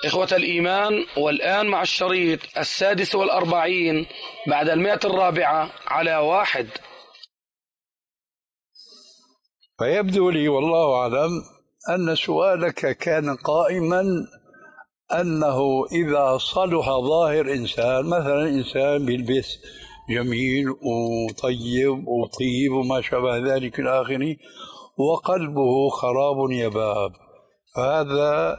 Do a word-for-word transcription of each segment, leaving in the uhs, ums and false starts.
إخوة الإيمان، والآن مع الشريط السادس والأربعين بعد المئة الرابعة على واحد. فيبدو لي والله أعلم أن سؤالك كان قائما أنه إذا صلح ظاهر إنسان، مثلا إنسان بيلبس جميل وطيب وطيب وما شابه ذلك إلى آخره، وقلبه خراب يباب، فهذا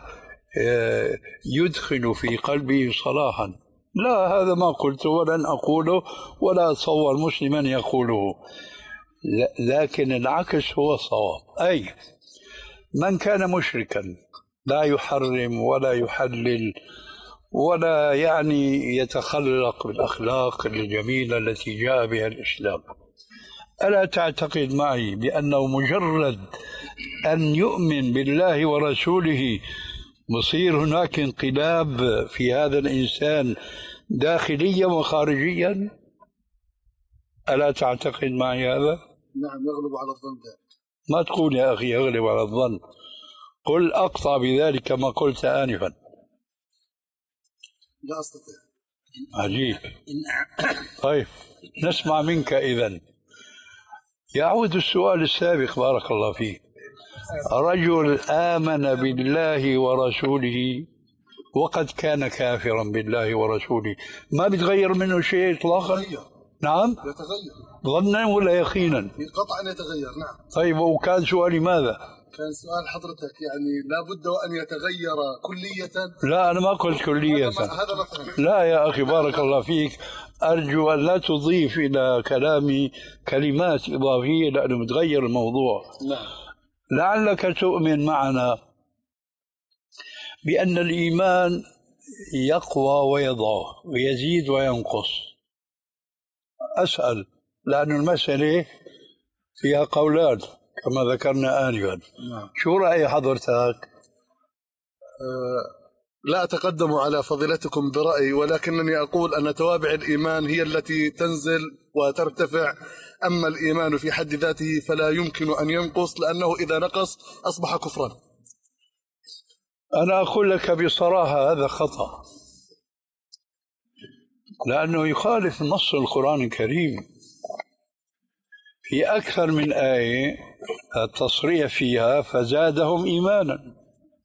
يدخل في قلبه صلاحا. لا، هذا ما قلته ولن أقوله ولا أتصور مسلما يقوله، لكن العكس هو الصواب. أي من كان مشركا لا يحرم ولا يحلل ولا يعني يتخلق بالأخلاق الجميلة التي جاء بها الإسلام، ألا تعتقد معي بأنه مجرد أن يؤمن بالله ورسوله مصير هناك انقلاب في هذا الإنسان داخليا وخارجيا؟ ألا تعتقد معي هذا؟ نعم، يغلب على الظن ذلك. ما تقول يا أخي يغلب على الظن، قل أقطع بذلك كما قلت آنفا. لا أستطيع. عجيب. طيب نسمع منك إذن. يعود السؤال السابق بارك الله فيك. رجل آمن بالله ورسوله وقد كان كافرا بالله ورسوله، ما بيتغير منه شيء إطلاقا؟ يتغير. نعم يتغير ظنا ولا يقينا؟ قطعا يتغير. نعم. طيب وكان سؤالي ماذا؟ كان سؤال حضرتك يعني لابد وأن يتغير كلية. لا أنا ما قلت كلية. هذا مثلا. لا يا أخي بارك الله فيك، أرجو أن لا تضيف إلى كلامي كلمات إضافية لأنه متغير الموضوع. نعم. لعلك تؤمن معنا بأن الإيمان يقوى ويضعف ويزيد وينقص. أسأل لأن المسألة فيها قولان كما ذكرنا آنفا. نعم. شو رأي حضرتك؟ أه لا أتقدم على فضيلتكم برأيي، ولكنني أقول أن توابع الإيمان هي التي تنزل وترتفع، أما الإيمان في حد ذاته فلا يمكن أن ينقص، لأنه إذا نقص أصبح كفرا. أنا أقول لك بصراحة هذا خطأ، لأنه يخالف نص القرآن الكريم في أكثر من آية التصريح فيها فزادهم إيمانا.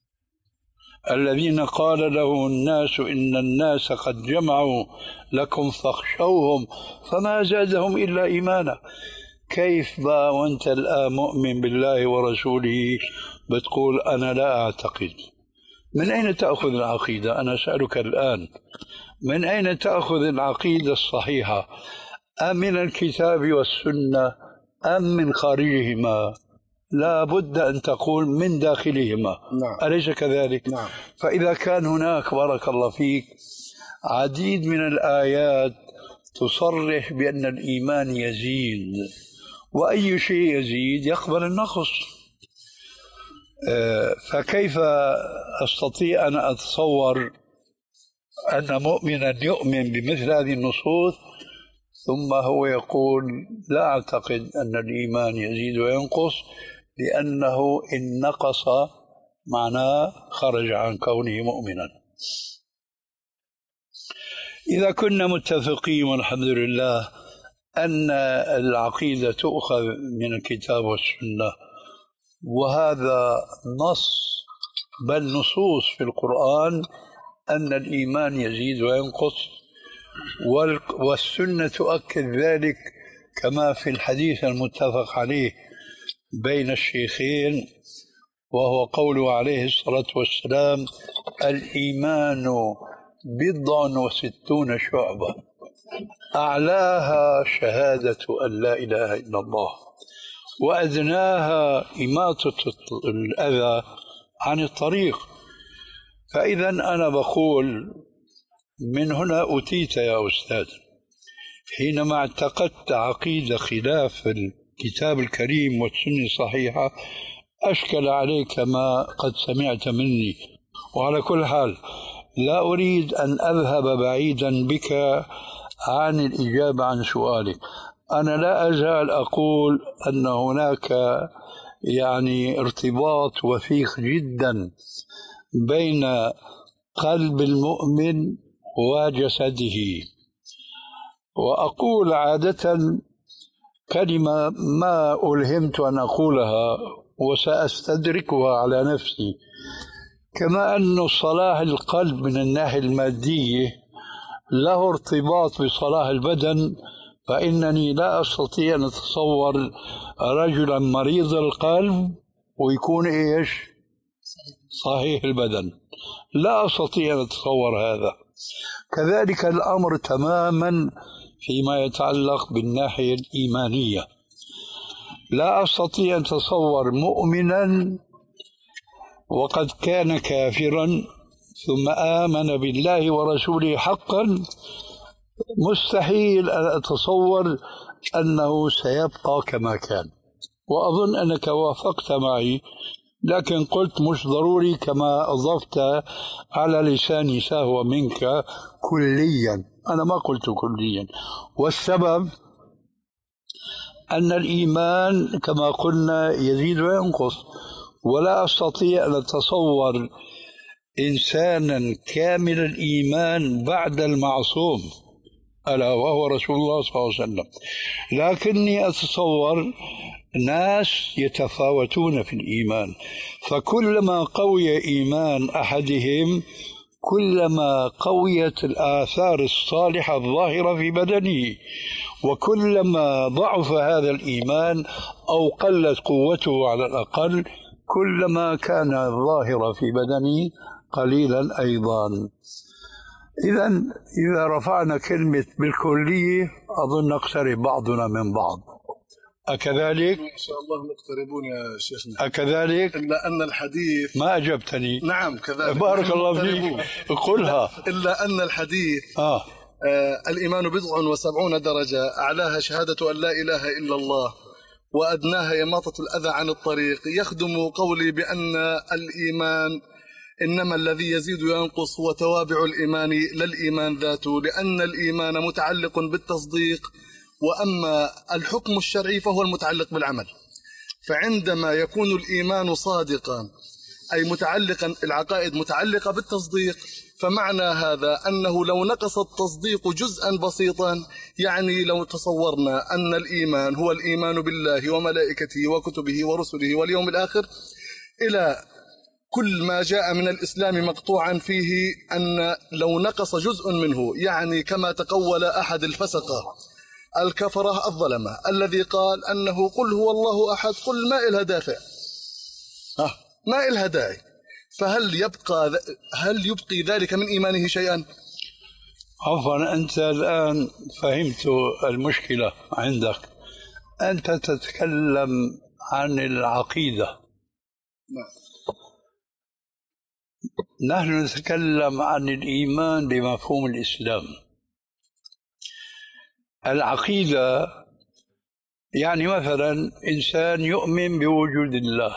الذين قال له الناس إن الناس قد جمعوا لكم فاخشوهم فما زادهم إلا إيمانا. كيف بقى وأنت الآن مؤمن بالله ورسوله بتقول أنا لا أعتقد؟ من أين تأخذ العقيدة؟ أنا أسألك الآن، من أين تأخذ العقيدة الصحيحة؟ أم من الكتاب والسنة أم من خارجهما؟ لا بد أن تقول من داخلهما. نعم. أليس كذلك؟ نعم. فإذا كان هناك بارك الله فيك عديد من الآيات تصرح بأن الإيمان يزيد، وأي شيء يزيد يقبل النقص، فكيف أستطيع أن أتصور أن مؤمنا يؤمن بمثل هذه النصوص ثم هو يقول لا أعتقد أن الإيمان يزيد وينقص، لأنه إن نقص معناه خرج عن كونه مؤمنا. إذا كنا متفقين والحمد لله أن العقيدة تؤخذ من الكتاب والسنة، وهذا نص بل نصوص في القرآن أن الإيمان يزيد وينقص، والسنة تؤكد ذلك كما في الحديث المتفق عليه بين الشيخين، وهو قوله عليه الصلاة والسلام الإيمان بضع وستون شعبة أعلاها شهادة أن لا إله إلا الله وأدناها إماطة الأذى عن الطريق. فإذا أنا بقول من هنا أتيت يا أستاذ، حينما اعتقدت عقيدة خلاف الكتاب الكريم والسنة الصحيحة أشكل عليك ما قد سمعت مني. وعلى كل حال لا أريد أن أذهب بعيدا بك عن الإجابة عن سؤالك. أنا لا أزال أقول أن هناك يعني ارتباط وثيق جدا بين قلب المؤمن وجسده. وأقول عادة كلمة ما ألهمت أن أقولها وسأستدركها على نفسي، كما أن صلاح القلب من الناحية المادية له ارتباط بصلاح البدن، فإنني لا أستطيع أن أتصور رجلا مريض القلب ويكون إيش صحيح البدن، لا أستطيع أن أتصور هذا. كذلك الأمر تماما فيما يتعلق بالناحية الإيمانية، لا أستطيع أن أتصور مؤمنا وقد كان كافرا ثم آمن بالله ورسوله حقا، مستحيل أن أتصور أنه سيبقى كما كان. وأظن أنك وافقت معي، لكن قلت مش ضروري كما أضفت على لساني سهوا منك كليا. أنا ما قلت كليا، والسبب أن الإيمان كما قلنا يزيد وينقص، ولا أستطيع أن أتصور إنسانا كامل الإيمان بعد المعصوم ألا وهو رسول الله صلى الله عليه وسلم، لكني أتصور ناس يتفاوتون في الإيمان، فكلما قوي إيمان أحدهم كلما قويت الآثار الصالحة الظاهرة في بدنه، وكلما ضعف هذا الإيمان أو قلت قوته على الأقل كلما كان الظاهر في بدنه قليلا أيضا. إذا إذا رفعنا كلمة بالكلية أظن نقترب بعضنا من بعض، أكذلك؟ إن شاء الله مقتربون يا شيخنا. أكذلك؟ إلا أن الحديث ما أجبتني. نعم كذلك، بارك الله فيك، قلها. إلا أن الحديث آه. آه الإيمان بضع وسبعون درجة، أعلاها شهادة أن لا إله إلا الله وأدناها إماطة الأذى عن الطريق. يخدم قولي بأن الإيمان إنما الذي يزيد وينقص هو توابع الإيمان لا الإيمان ذاته، لأن الإيمان متعلق بالتصديق، وأما الحكم الشرعي فهو المتعلق بالعمل. فعندما يكون الإيمان صادقا أي متعلقا، العقائد متعلقة بالتصديق، فمعنى هذا أنه لو نقص التصديق جزءا بسيطا، يعني لو تصورنا أن الإيمان هو الإيمان بالله وملائكته وكتبه ورسله واليوم الآخر إلى كل ما جاء من الإسلام مقطوعا فيه، أن لو نقص جزء منه، يعني كما تقول أحد الفسقة الكفرة الظلمة الذي قال أنه قل هو الله أحد، قل ما إلها دافع، آه ما إلها داعي، فهل يبقى هل يبقي ذلك من إيمانه شيئا؟ عفوا، أنت الآن فهمت المشكلة عندك. أنت تتكلم عن العقيدة، نعم. نحن نتكلم عن الإيمان بمفهوم الإسلام. العقيدة يعني مثلا إنسان يؤمن بوجود الله،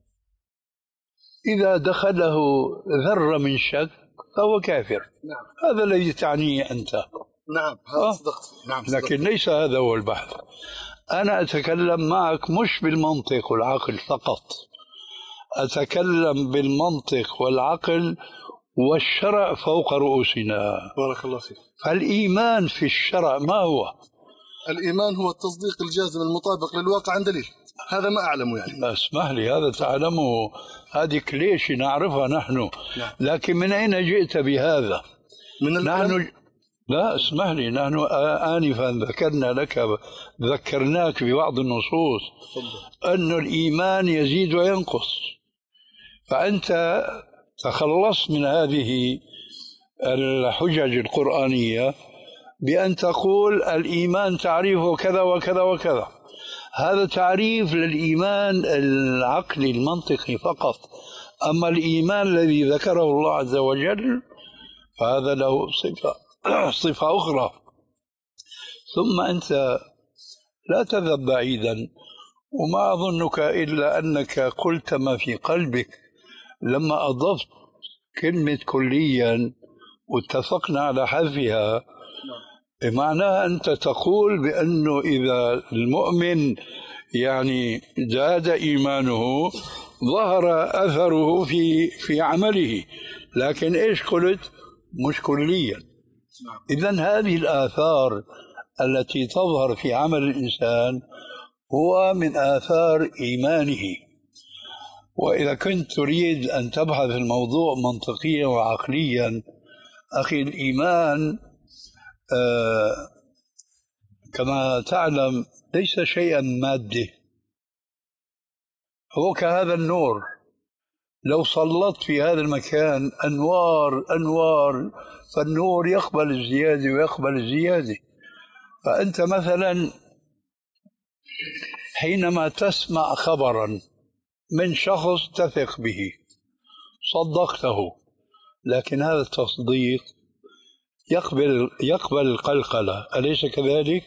إذا دخله ذرة من شك فهو كافر. نعم. هذا الذي تعنيه أنت. نعم هذا صدقت. نعم صدقت. لكن ليس هذا هو البحث. أنا أتكلم معك مش بالمنطق والعقل فقط، أتكلم بالمنطق والعقل والشرع فوق رؤوسنا. بارك الله فيك. فالإيمان في الشرع ما هو؟ الإيمان هو التصديق الجازم المطابق للواقع عن دليل، هذا ما أعلمه يعني. اسمح لي، هذا تعلمه، هذه كليشة نعرفها نحن. نعم. لكن من أين جئت بهذا؟ من نحن لا اسمح لي، نحن آنفا ذكرنا لك ذكرناك ببعض النصوص أن الإيمان يزيد وينقص، فأنت تخلصت من هذه الحجج القرآنية بأن تقول الإيمان تعريفه كذا وكذا وكذا. هذا تعريف للإيمان العقلي المنطقي فقط، أما الإيمان الذي ذكره الله عز وجل فهذا له صفة صفة أخرى. ثم أنت لا تذهب بعيدا، وما أظنك إلا أنك قلت ما في قلبك لما أضفت كلمة كليا واتفقنا على حذفها. معناها أنت تقول بأنه إذا المؤمن يعني زاد إيمانه ظهر أثره في في عمله، لكن إيش قلت؟ مش كليا. إذن هذه الآثار التي تظهر في عمل الإنسان هو من آثار إيمانه. وإذا كنت تريد أن تبحث الموضوع منطقيا وعقليا، أخي، الإيمان آه كما تعلم ليس شيئا مادي، هو كهذا النور، لو سلطت في هذا المكان أنوار أنوار فالنور يقبل الزيادة ويقبل الزيادة. فأنت مثلا حينما تسمع خبرا من شخص تثق به صدقته، لكن هذا التصديق يقبل يقبل القلقلة، أليس كذلك؟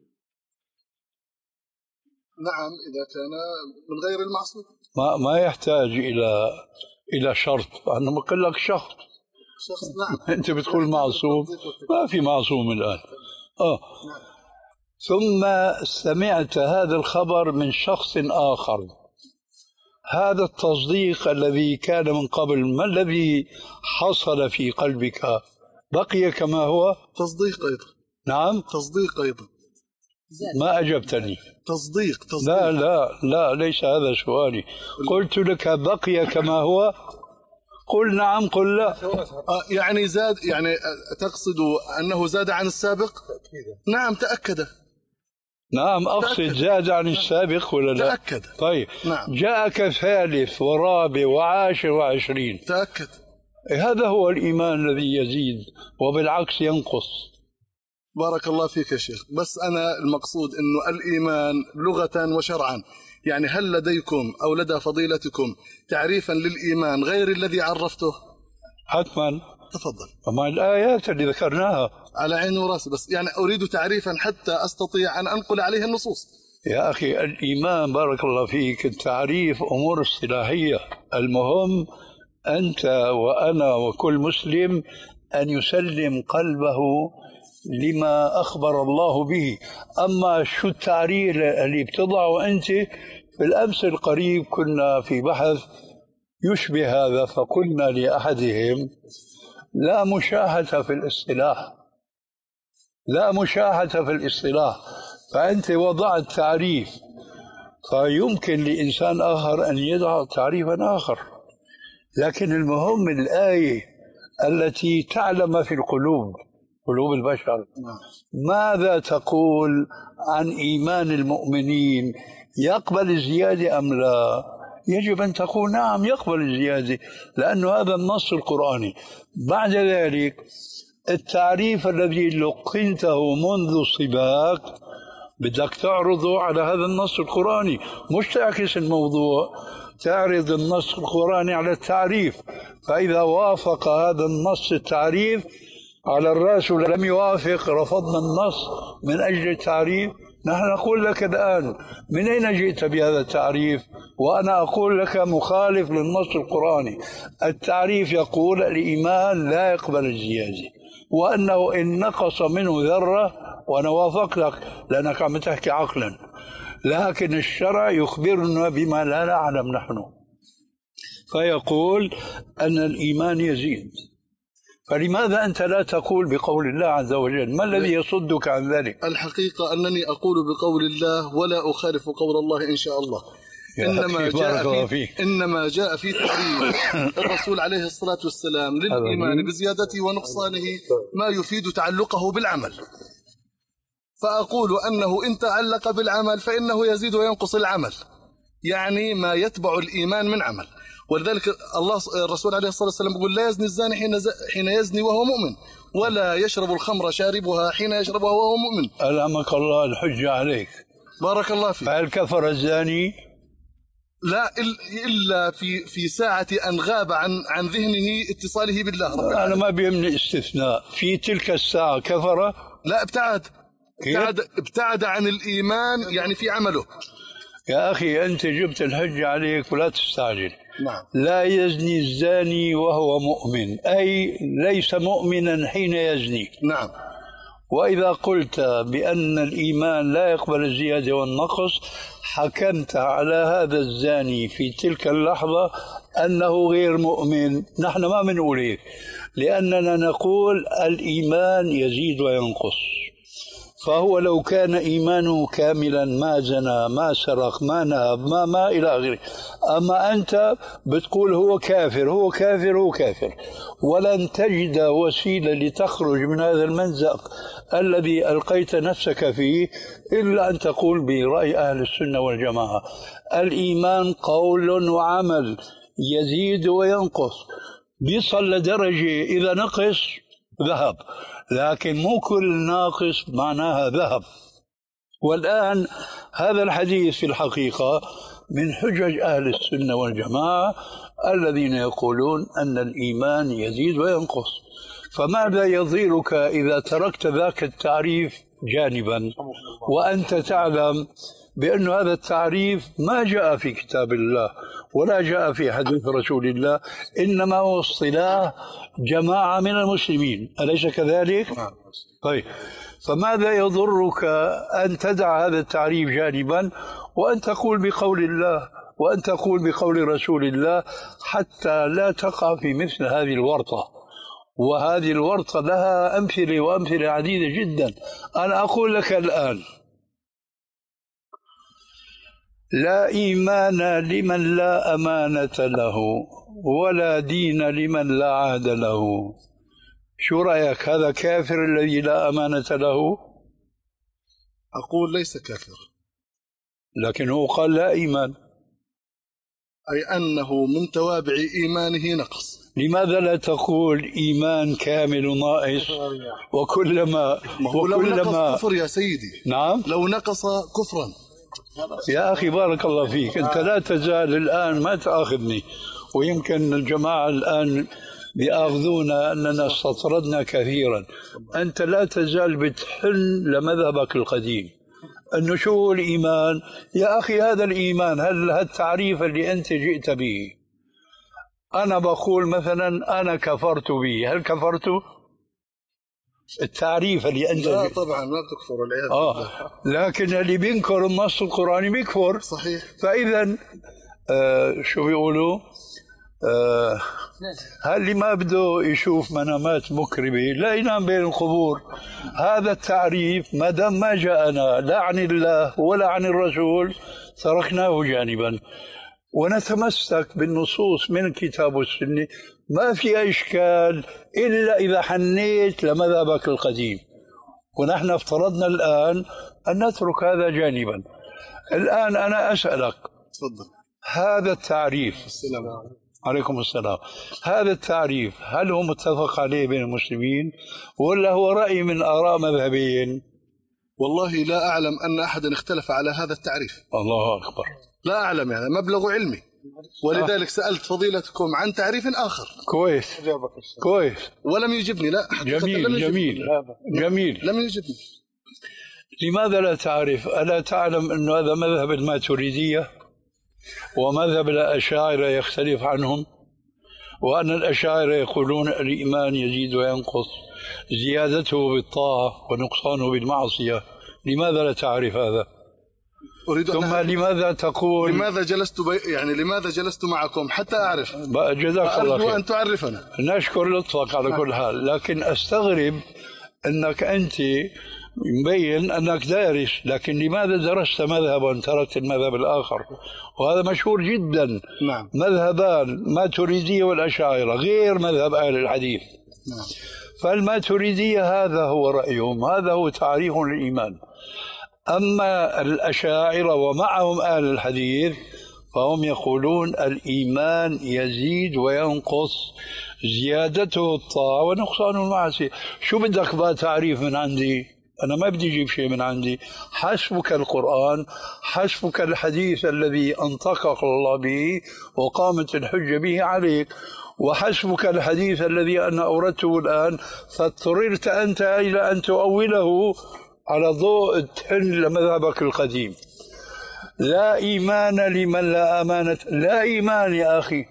نعم، إذا كان من غير المعصوم ما ما يحتاج إلى إلى شرط. أنا بقول لك شخص شخص نعم. أنت بتقول معصوم، ما في معصوم الآن. آه. نعم. ثم سمعت هذا الخبر من شخص آخر، هذا التصديق الذي كان من قبل ما الذي حصل في قلبك؟ بقي كما هو؟ تصديق أيضا. نعم، تصديق أيضا. ما أجبتني. تصديق تصديق لا لا لا، ليس هذا سؤالي. قلت لك بقي كما هو، قل نعم قل لا. آه يعني زاد، يعني تقصد أنه زاد عن السابق؟ نعم تأكد. نعم أقصد تأكد. زاد عن السابق ولا لا؟ تأكد. طيب نعم. جاءك ثالث ورابع وعاشر وعشرين، تأكد. هذا هو الإيمان الذي يزيد وبالعكس ينقص. بارك الله فيك يا شيخ، بس أنا المقصود أنه الإيمان لغة وشرعا، يعني هل لديكم أو لدى فضيلتكم تعريفا للإيمان غير الذي عرفته؟ حتما. تفضل. أما الآيات اللي ذكرناها على عيني وراسي، بس يعني أريد تعريفا حتى أستطيع أن أنقل عليه النصوص. يا أخي الإيمان بارك الله فيك التعريف أمور اصطلاحية، المهم أنت وأنا وكل مسلم أن يسلم قلبه لما أخبر الله به. أما شو التعريف اللي بتضعه أنت؟ في الأمس القريب كنا في بحث يشبه هذا، فقلنا لأحدهم لا مشاحة في الاصطلاح، لا مشاحة في الاصطلاح، فأنت وضعت تعريف، فيمكن لإنسان آخر أن يضع تعريفا آخر. لكن المهم الآية التي تعلم في القلوب، قلوب البشر، ماذا تقول عن إيمان المؤمنين؟ يقبل الزيادة أم لا؟ يجب أن تقول نعم يقبل الزيادة، لأن هذا النص القرآني. بعد ذلك التعريف الذي لقنته منذ السباق بدك تعرضه على هذا النص القرآني، مش تعكس الموضوع، تعرض النص القرآني على التعريف. فإذا وافق هذا النص التعريف على الرأس ولم يوافق رفضنا النص من أجل التعريف. نحن نقول لك الآن من أين جئت بهذا التعريف؟ وأنا أقول لك مخالف للنص القرآني. التعريف يقول الإيمان لا يقبل الزيادة، وأنه إن نقص منه ذرة، وأنا وافقتك لأنك عم تحكي عقلا، لكن الشرع يخبرنا بما لا نعلم نحن، فيقول أن الإيمان يزيد. فلماذا أنت لا تقول بقول الله عز وجل؟ ما الذي يصدك عن ذلك؟ الحقيقة أنني أقول بقول الله ولا أخالف قول الله إن شاء الله. إنما جاء في إنما جاء في تعريف الرسول عليه الصلاة والسلام للإيمان بزيادته ونقصانه ما يفيد تعلقه بالعمل، فأقول أنه إن تعلق بالعمل فإنه يزيد وينقص العمل، يعني ما يتبع الإيمان من عمل. ولذلك الله الرسول عليه الصلاة والسلام يقول لا يزني الزاني حين حين يزني وهو مؤمن، ولا يشرب الخمر شاربها حين يشربها وهو مؤمن. ألهمك الله الحجة عليك. بارك الله فيك. فهل كفر الزاني؟ لا، إلا في في ساعة أن غاب عن عن ذهنه اتصاله بالله رب العالمين. أنا ما بيهمني استثناء، في تلك الساعة كفر؟ لا، ابتعد ابتعد ابتعد عن الإيمان، يعني في عمله. يا أخي أنت جبت الحجة عليك ولا تستعجل. نعم. لا يزني الزاني وهو مؤمن، أي ليس مؤمنا حين يزني. نعم. وإذا قلت بأن الإيمان لا يقبل الزيادة والنقص حكمت على هذا الزاني في تلك اللحظة أنه غير مؤمن. نحن ما بنقول هيك، لأننا نقول الإيمان يزيد وينقص، فهو لو كان إيمانه كاملا ما زنى ما سرق ما نهب ما ما إلى آخره. أما أنت بتقول هو كافر هو كافر هو كافر، ولن تجد وسيلة لتخرج من هذا المنزق الذي ألقيت نفسك فيه إلا أن تقول برأي أهل السنة والجماعة الإيمان قول وعمل يزيد وينقص، بيصل لدرجة إذا نقص ذهب، لكن مو كل ناقص معناها ذهب. والآن هذا الحديث في الحقيقة من حجج أهل السنة والجماعة الذين يقولون أن الإيمان يزيد وينقص. فماذا يضيرك إذا تركت ذاك التعريف جانبا وأنت تعلم بأن هذا التعريف ما جاء في كتاب الله ولا جاء في حديث رسول الله، إنما هو اصطلاح جماعة من المسلمين، أليس كذلك؟ طيب، فماذا يضرك أن تدع هذا التعريف جانبا وأن تقول بقول الله وأن تقول بقول رسول الله، حتى لا تقع في مثل هذه الورطة. وهذه الورطة لها أمثلة وأمثلة عديدة جدا. أنا أقول لك الآن لا إيمان لمن لا أمانة له ولا دين لمن لا عهد له. شو رأيك، هذا كافر الذي لا أمانة له؟ أقول ليس كافر، لكن هو قال لا إيمان، أي أنه من توابع إيمانه نقص. لماذا لا تقول إيمان كامل ناقص؟ وكلما وكلما كفر يا سيدي. نعم، لو نقص كفرا. يا أخي بارك الله فيك، أنت لا تزال الآن، ما تأخذني، ويمكن الجماعة الآن بيأخذونا أننا استطردنا كثيرا. أنت لا تزال بتحن لمذهبك القديم أنه شو الإيمان. يا أخي هذا الإيمان، هل هالتعريف اللي أنت جئت به، أنا بقول مثلا أنا كفرت به، هل كفرت؟ التعريف اللي أنت لا طبعا ما بتكفر والعياذ آه. لكن اللي بينكر النص القرآني بيكفر. صحيح. فإذا آه شو بيقولوا آه هل اللي ما بده يشوف منامات مكرمة لا ينام بين القبور. هذا التعريف ما دام ما جاءنا لا عن الله ولا عن الرسول تركناه جانبا، ونتمسك بالنصوص من الكتاب والسنة. ما في إشكال إلا إذا حنيت لمذهبك القديم، ونحن افترضنا الآن أن نترك هذا جانبا. الآن أنا أسألك، تفضل، هذا التعريف، السلام عليكم. عليكم السلام، هذا التعريف هل هو متفق عليه بين المسلمين ولا هو رأي من آراء مذهبيين؟ والله لا أعلم أن أحدا اختلف على هذا التعريف. الله أكبر. لا أعلم، يعني مبلغ علمي، ولذلك سألت فضيلتكم عن تعريف آخر. كويس كويس. ولم يجبني. لا جميل لم جميل جميل. لم يجبني. لماذا لا تعرف؟ ألا تعلم أن هذا مذهب الماتريدية ومذهب الأشاعرة يختلف عنهم، وأن الأشاعرة يقولون الإيمان يزيد وينقص، زيادته بالطاعة ونقصانه بالمعصية. لماذا لا تعرف هذا؟ أريد أن ثم لماذا تقول لماذا جلست بي... يعني لماذا جلست معكم حتى أعرف؟ جزاك الله أرجو خير. أن تعرفنا. نشكر لطفك على كل حال، لكن أستغرب أنك أنت مبين أنك دارس، لكن لماذا درست مذهبا تركت المذهب الآخر؟ وهذا مشهور جدا. نعم. مذهبان، ماتريدية والأشاعرة، غير مذهب أهل الحديث. نعم. فالماتريدية هذا هو رأيهم، هذا هو تعريف للإيمان. أما الأشاعرة ومعهم أهل الحديث فهم يقولون الإيمان يزيد وينقص، زيادته الطاعة ونقصانه المعصية. شو بدك بقى تعريف من عندي؟ أنا ما بدي أجيب شيء من عندي، حسبك القرآن، حسبك الحديث الذي أنطقك الله به وقامت الحجة به عليك، وحسبك الحديث الذي أنا أوردته الآن، فاضطررت أنت إلى أن تؤوله على ضوء التحن لمذهبك القديم. لا إيمان لمن لا أمانة. لا إيمان يا أخي،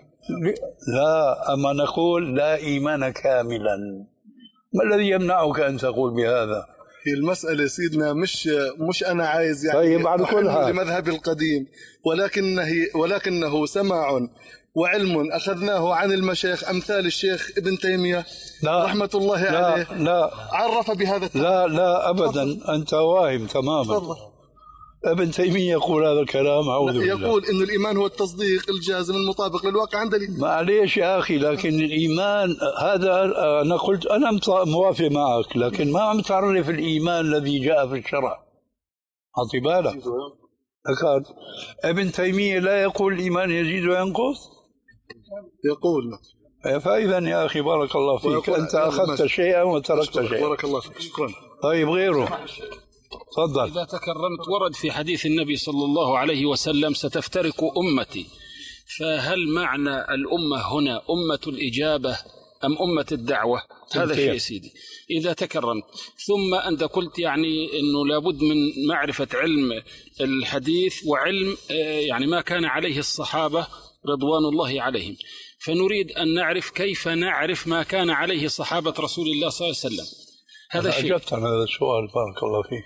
لا، أما نقول لا إيمان كاملا. ما الذي يمنعك أن تقول بهذا؟ هي المسألة سيدنا مش مش أنا عايز يعني طيب على كل حال لمذهب القديم، ولكنه ولكنه سماع وعلم أخذناه عن المشايخ أمثال الشيخ ابن تيمية لا رحمة الله لا عليه. لا عرف بهذا التعريف. لا لا أبدا، أنت واهم تماما. تفضل. ابن تيمية يقول هذا الكلام، أعوذ بالله. يقول إنه الإيمان هو التصديق الجازم المطابق للواقع عند الإيمان. معليش يا أخي، لكن الإيمان هذا أنا قلت أنا موافق معك، لكن ما عم تعرف الإيمان الذي جاء في الشرع. أعطي بالك، أكاد ابن تيمية لا يقول الإيمان يزيد وينقص، يقول. فإذا يا أخي بارك الله فيك أنت أخذت شيئا وتركت شيئا. بارك الله فيك، شكرا. طيب غيره تفضل. إذا تكرمت، ورد في حديث النبي صلى الله عليه وسلم ستفترق أمتي، فهل معنى الأمة هنا أمة الإجابة أم أمة الدعوة؟ هذا شيء سيدي إذا تكرمت. ثم أنت قلت يعني أنه لابد من معرفة علم الحديث وعلم يعني ما كان عليه الصحابة رضوان الله عليهم، فنريد أن نعرف كيف نعرف ما كان عليه صحابة رسول الله صلى الله عليه وسلم. هذا الشيء. أجبت عن هذا السؤال بارك الله فيك.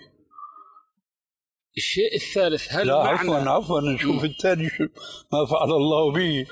الشيء الثالث، هل لا معنى عفوا عفوا نشوف الثاني شو ما فعل الله به.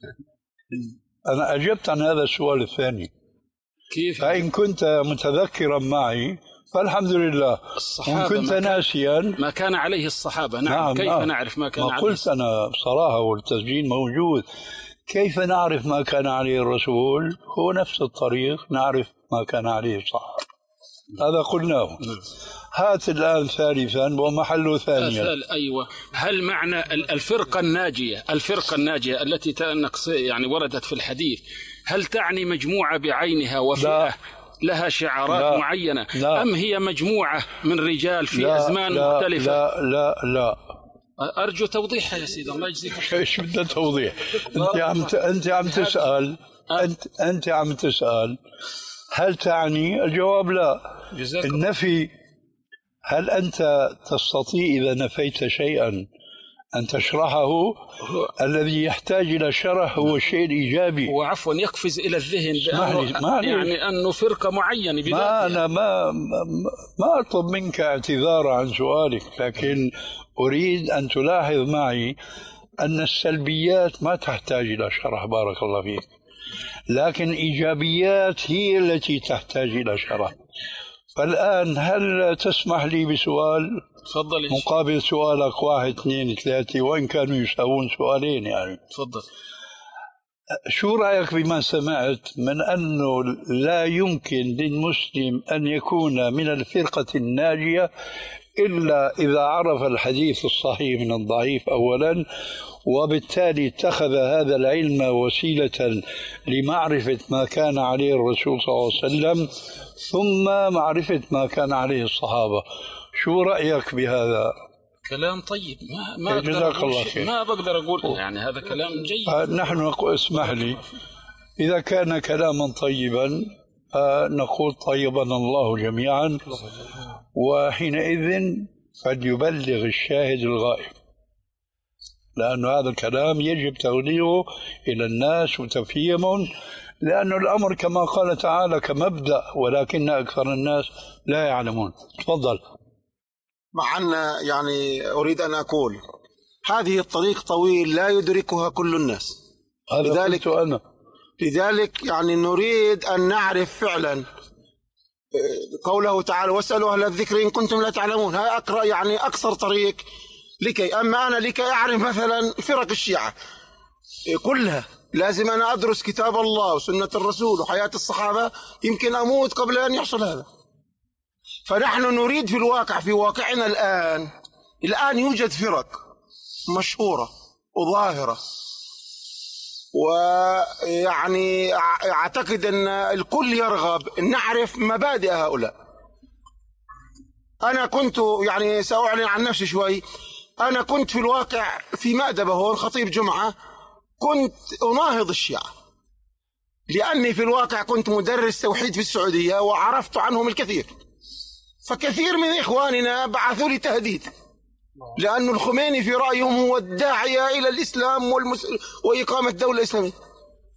أنا أجبت عن هذا السؤال الثاني. كيف؟ فإن كنت متذكرا معي فالحمد لله، وإن كنت ما ناسيا ما كان عليه الصحابة. نعم, نعم كيف نعم. نعرف ما كان ما عليه؟ قلت أنا بصراحة والتسجيل موجود. كيف نعرف ما كان عليه الرسول؟ هو نفس الطريق نعرف ما كان عليه الصحابة، هذا قلناه. هات الآن ثالثا ومحله ثانيا. أيوة. هل معنى الفرقة الناجية الفرقة الناجية التي يعني وردت في الحديث، هل تعني مجموعة بعينها وفئة لا. لها شعارات لا. معينة لا. أم هي مجموعة من رجال في لا. أزمان لا. مختلفة؟ لا لا لا أرجو توضيحها يا سيدي، الله يجزيك. ايش بدنا توضيح؟ أنت عم أنت عم تسأل أنت أنت عم تسأل هل تعني؟ الجواب لا. النفي، هل أنت تستطيع إذا نفيت شيئا أن تشرحه؟ الذي يحتاج إلى شرح هو الشيء الإيجابي. وعفوا يقفز إلى الذهن بأنه يعني أنه فرقة معينة بذاتها. ما أنا ما ما أطلب منك اعتذار عن سؤالك، لكن أريد أن تلاحظ معي أن السلبيات ما تحتاج إلى شرح بارك الله فيك، لكن إيجابيات هي التي تحتاج إلى شرح. فالآن هل تسمح لي بسؤال؟ تفضل. مقابل سؤالك واحد اثنين ثلاثة، وإن كانوا يساوون سؤالين يعني. تفضل. شو رأيك بما سمعت من أنه لا يمكن للمسلم أن يكون من الفرقة الناجية إلا إذا عرف الحديث الصحيح من الضعيف أولا، وبالتالي اتخذ هذا العلم وسيلة لمعرفة ما كان عليه الرسول صلى الله عليه وسلم، ثم معرفة ما كان عليه الصحابة. شو رأيك بهذا؟ كلام طيب، ما ما أقدر أقول شيء. ما بقدر أقول يعني هذا كلام جيد. نحن اسمح لي، إذا كان كلاما طيبا نقول طيبنا الله جميعا، وحينئذ فليبلغ الشاهد الغائب، لأن هذا الكلام يجب تغليظه إلى الناس وتفهيمهم، لأن الأمر كما قال تعالى كمبدأ، ولكن أكثر الناس لا يعلمون. تفضل. مع أن يعني أريد أن أقول هذه الطريق طويل لا يدركها كل الناس، لذلك أنا لذلك يعني نريد أن نعرف فعلا قوله تعالى واسألوا أهل الذكر إن كنتم لا تعلمون. هذا أقرأ يعني أكثر طريق لكي أما أنا لكي أعرف مثلا فرق الشيعة كلها لازم أنا أدرس كتاب الله وسنة الرسول وحياة الصحابة، يمكن أموت قبل أن يحصل هذا. فنحن نريد في الواقع في واقعنا الآن الآن يوجد فرق مشهورة وظاهرة، ويعني أعتقد أن الكل يرغب أن نعرف مبادئ هؤلاء. أنا كنت يعني سأعلن عن نفسي شوي، أنا كنت في الواقع في مأدبة هون خطيب جمعة، كنت أناهض الشيعة لأني في الواقع كنت مدرس توحيد في السعودية وعرفت عنهم الكثير، فكثير من إخواننا بعثوا لي تهديد، لأن الخميني في رأيهم هو الداعية إلى الإسلام والمس... وإقامة دولة إسلامية.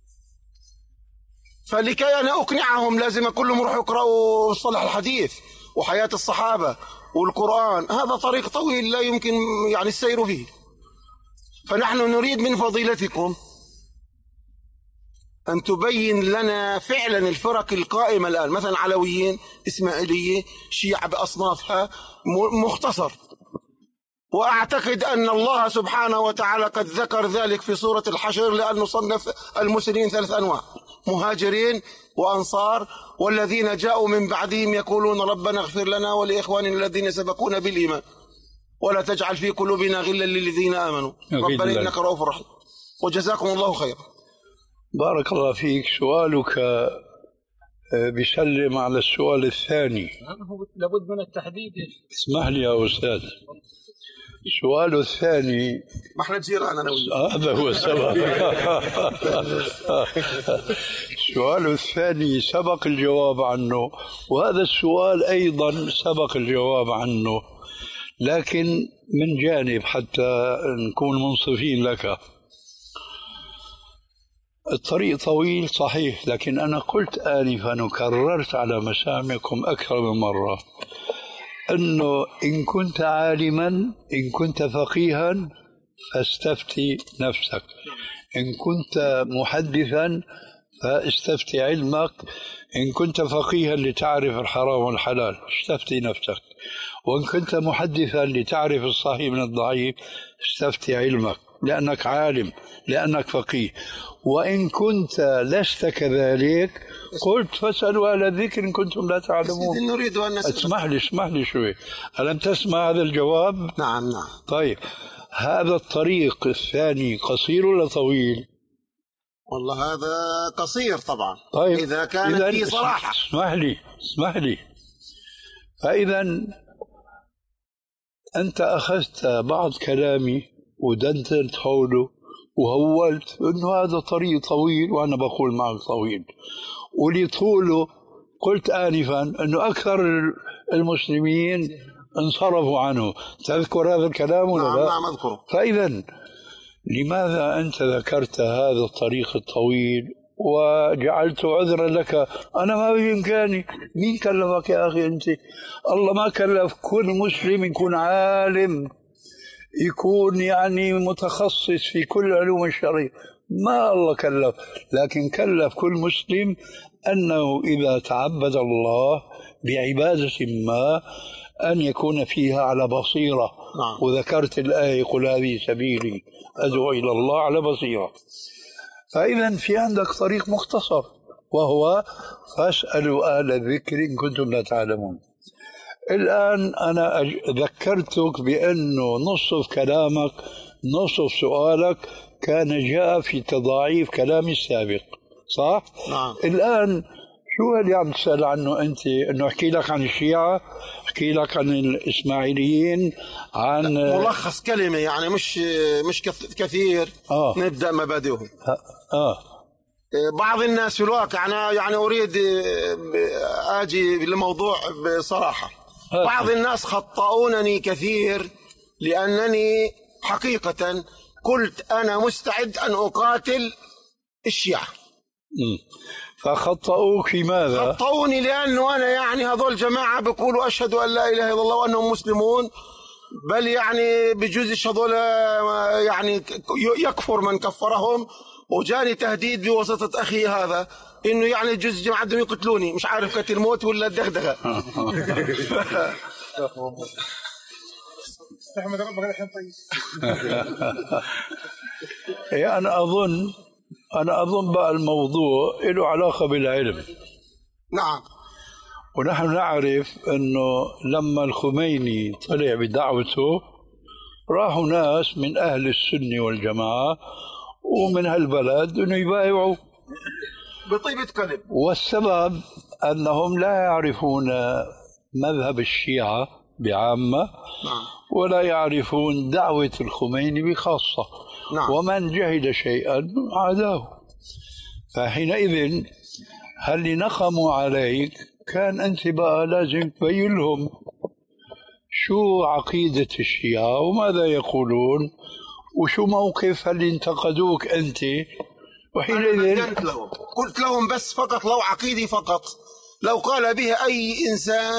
فلكي أنا أقنعهم لازم أقول لهم روحوا اقرأوا صلح الحديث وحياة الصحابة والقرآن، هذا طريق طويل لا يمكن يعني السير فيه. فنحن نريد من فضيلتكم أن تبين لنا فعلا الفرق القائمة الآن، مثلا علويين، إسماعيلية، شيعة بأصنافها، مختصر. وأعتقد أن الله سبحانه وتعالى قد ذكر ذلك في سورة الحشر، لأن نصنف المسلمين ثلاث أنواع: مهاجرين وأنصار، والذين جاءوا من بعدهم يقولون ربنا اغفر لنا ولإخواننا الذين سبقونا بالإيمان ولا تجعل في قلوبنا غلا للذين آمنوا ربنا إنك رؤوف رحيم. وجزاكم الله خيرا. بارك الله فيك. سؤالك بيسلم على السؤال الثاني. لابد من التحديد. اسمح لي يا أستاذ، السؤال الثاني ما احنا جيران أنا وياك. هذا هو السبب. السؤال الثاني سبق الجواب عنه، وهذا السؤال أيضا سبق الجواب عنه، لكن من جانب حتى نكون منصفين لك. الطريق طويل صحيح، لكن أنا قلت آنفا وكررت على مسامعكم أكثر من مرة أنه إن كنت عالما، إن كنت فقيها فاستفتي نفسك، إن كنت محدثا فاستفتي علمك، إن كنت فقيها لتعرف الحرام والحلال استفتي نفسك، وإن كنت محدثا لتعرف الصحيح من الضعيف استفتي علمك لأنك عالم، لأنك فقيه. وإن كنت لست كذلك قلت فاسألوا أهل الذكر إن كنتم لا تعلمون. نريد أن نسأل. اسمح لي اسمح لي شوي، ألم تسمع هذا الجواب؟ نعم نعم. طيب هذا الطريق الثاني قصير ولا طويل؟ والله هذا قصير طبعا. طيب إذا كانت فيه صراحة. اسمح لي اسمح لي فإذا أنت أخذت بعض كلامي ودندنت حوله وهولت أنه هذا طريق طويل، وأنا بقول معك طويل، ولطوله قلت آنفا أنه أكثر المسلمين انصرفوا عنه. تذكر هذا الكلام ولا نعم لا؟ نعم أذكره. فإذا لماذا أنت ذكرت هذا الطريق الطويل وجعلته عذرا لك؟ أنا ما بإمكاني. مين كلفك يا أخي أنت؟ الله ما كلف كل مسلم يكون عالم، يكون يعني متخصص في كل علوم الشريعة، ما الله كلف، لكن كلف كل مسلم أنه إذا تعبد الله بعبادة ما أن يكون فيها على بصيرة. نعم. وذكرت الآية قل هذه سبيلي أدعو إلى الله على بصيرة. فإذا في عندك طريق مختصر وهو فاسألوا أهل الذكر إن كنتم لا تعلمون. الآن أنا ذكرتك بأنه نصف كلامك نصف سؤالك كان جاء في تضاعيف كلامي السابق، صح؟ نعم. الآن شو اللي عم تسأل عنه أنت؟ أنه أحكي لك عن الشيعة، أحكي لك عن الإسماعيليين، عن ملخص كلمة يعني مش مش كثير. آه. نبدأ مبادئهم. آه. بعض الناس في الواقع أنا يعني أريد آجي للموضوع بصراحة. آه. بعض الناس خطأونني كثير لأنني حقيقة قلت أنا مستعد أن أقاتل الشيعة. فخطأوك في ماذا؟ خطأوني لأنه أنا يعني هذول جماعة بيقولوا أشهد أن لا إله إلا الله وأنهم مسلمون، بل يعني بجوز هذول يعني يكفر من كفرهم. وجاني تهديد بواسطة أخي هذا إنه يعني جزء جماعة بدهم يقتلوني، مش عارف قتل موت ولا الدغدغة. استحمد ربك الحين. طيب يعني أنا أظن أنا أظن بقى الموضوع له علاقة بالعلم. نعم. ونحن نعرف أنه لما الخميني طلع بدعوته راحوا ناس من أهل السنة والجماعة ومن هالبلد أنه يبايعوا بطيبة قلب. والسبب أنهم لا يعرفون مذهب الشيعة بعامة. نعم. ولا يعرفون دعوة الخميني بخاصة. نعم. ومن جهل شيئا عاداه. فحينئذ هل نقموا عليك كان أنت بقى لازم تبين لهم شو عقيدة الشيعة وماذا يقولون وشو موقف اللي انتقدوك أنت. وحينئذ قلت لهم قلت لهم بس فقط لو عقيدي فقط لو قال به أي إنسان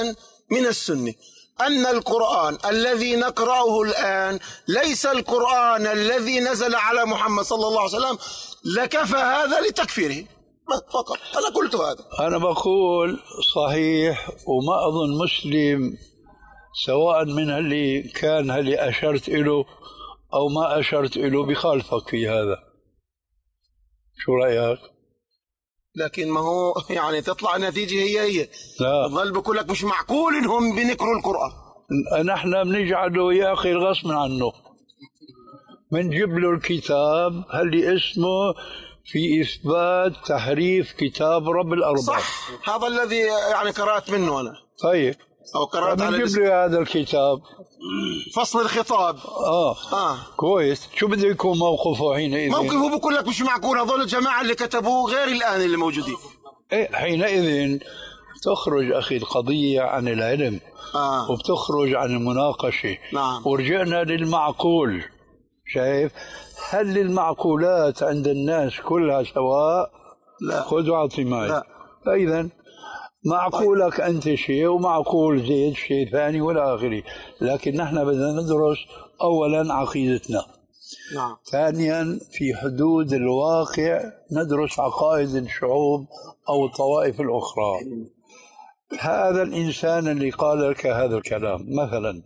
من السنة أن القرآن الذي نقرأه الآن ليس القرآن الذي نزل على محمد صلى الله عليه وسلم، لكفى هذا لتكفيره فقط. أنا قلت هذا. أنا بقول صحيح، وما أظن مسلم سواء من اللي كان اللي أشرت له أو ما أشرت له بخالفك في هذا. شو رأيك؟ لكن ما هو يعني تطلع النتيجة هي هي. لا، ظل بقول لك مش معقول إنهم بنقروا القرآن. نحن بنجعله يا أخي غصب عنه، بنجيب له الكتاب اللي اسمه في إثبات تحريف كتاب رب الأرباب. صح، هذا الذي يعني قرأت منه أنا. طيب، أو قرأت على بنجيب له هذا الكتاب فصل الخطاب. آه. آه كويس. شو بده يكون موقفه حينئذ؟ موقفه بقول لك مش معقول، هذول الجماعة اللي كتبوه غير الآن اللي موجودين. إيه، حينئذ تخرج أخي القضية عن العلم. آه. وبتخرج عن المناقشة. نعم. ورجعنا للمعقول. شايف؟ هل المعقولات عند الناس كلها سواء؟ لا. خذ واعطي معي. لا. فإذا معقولك أنت شيء ومعقول زيد شيء ثاني والى آخره، لكن نحن بدنا ندرس أولا عقيدتنا. نعم. ثانيا في حدود الواقع ندرس عقائد الشعوب أو الطوائف الأخرى. هذا الإنسان اللي قال لك هذا الكلام مثلا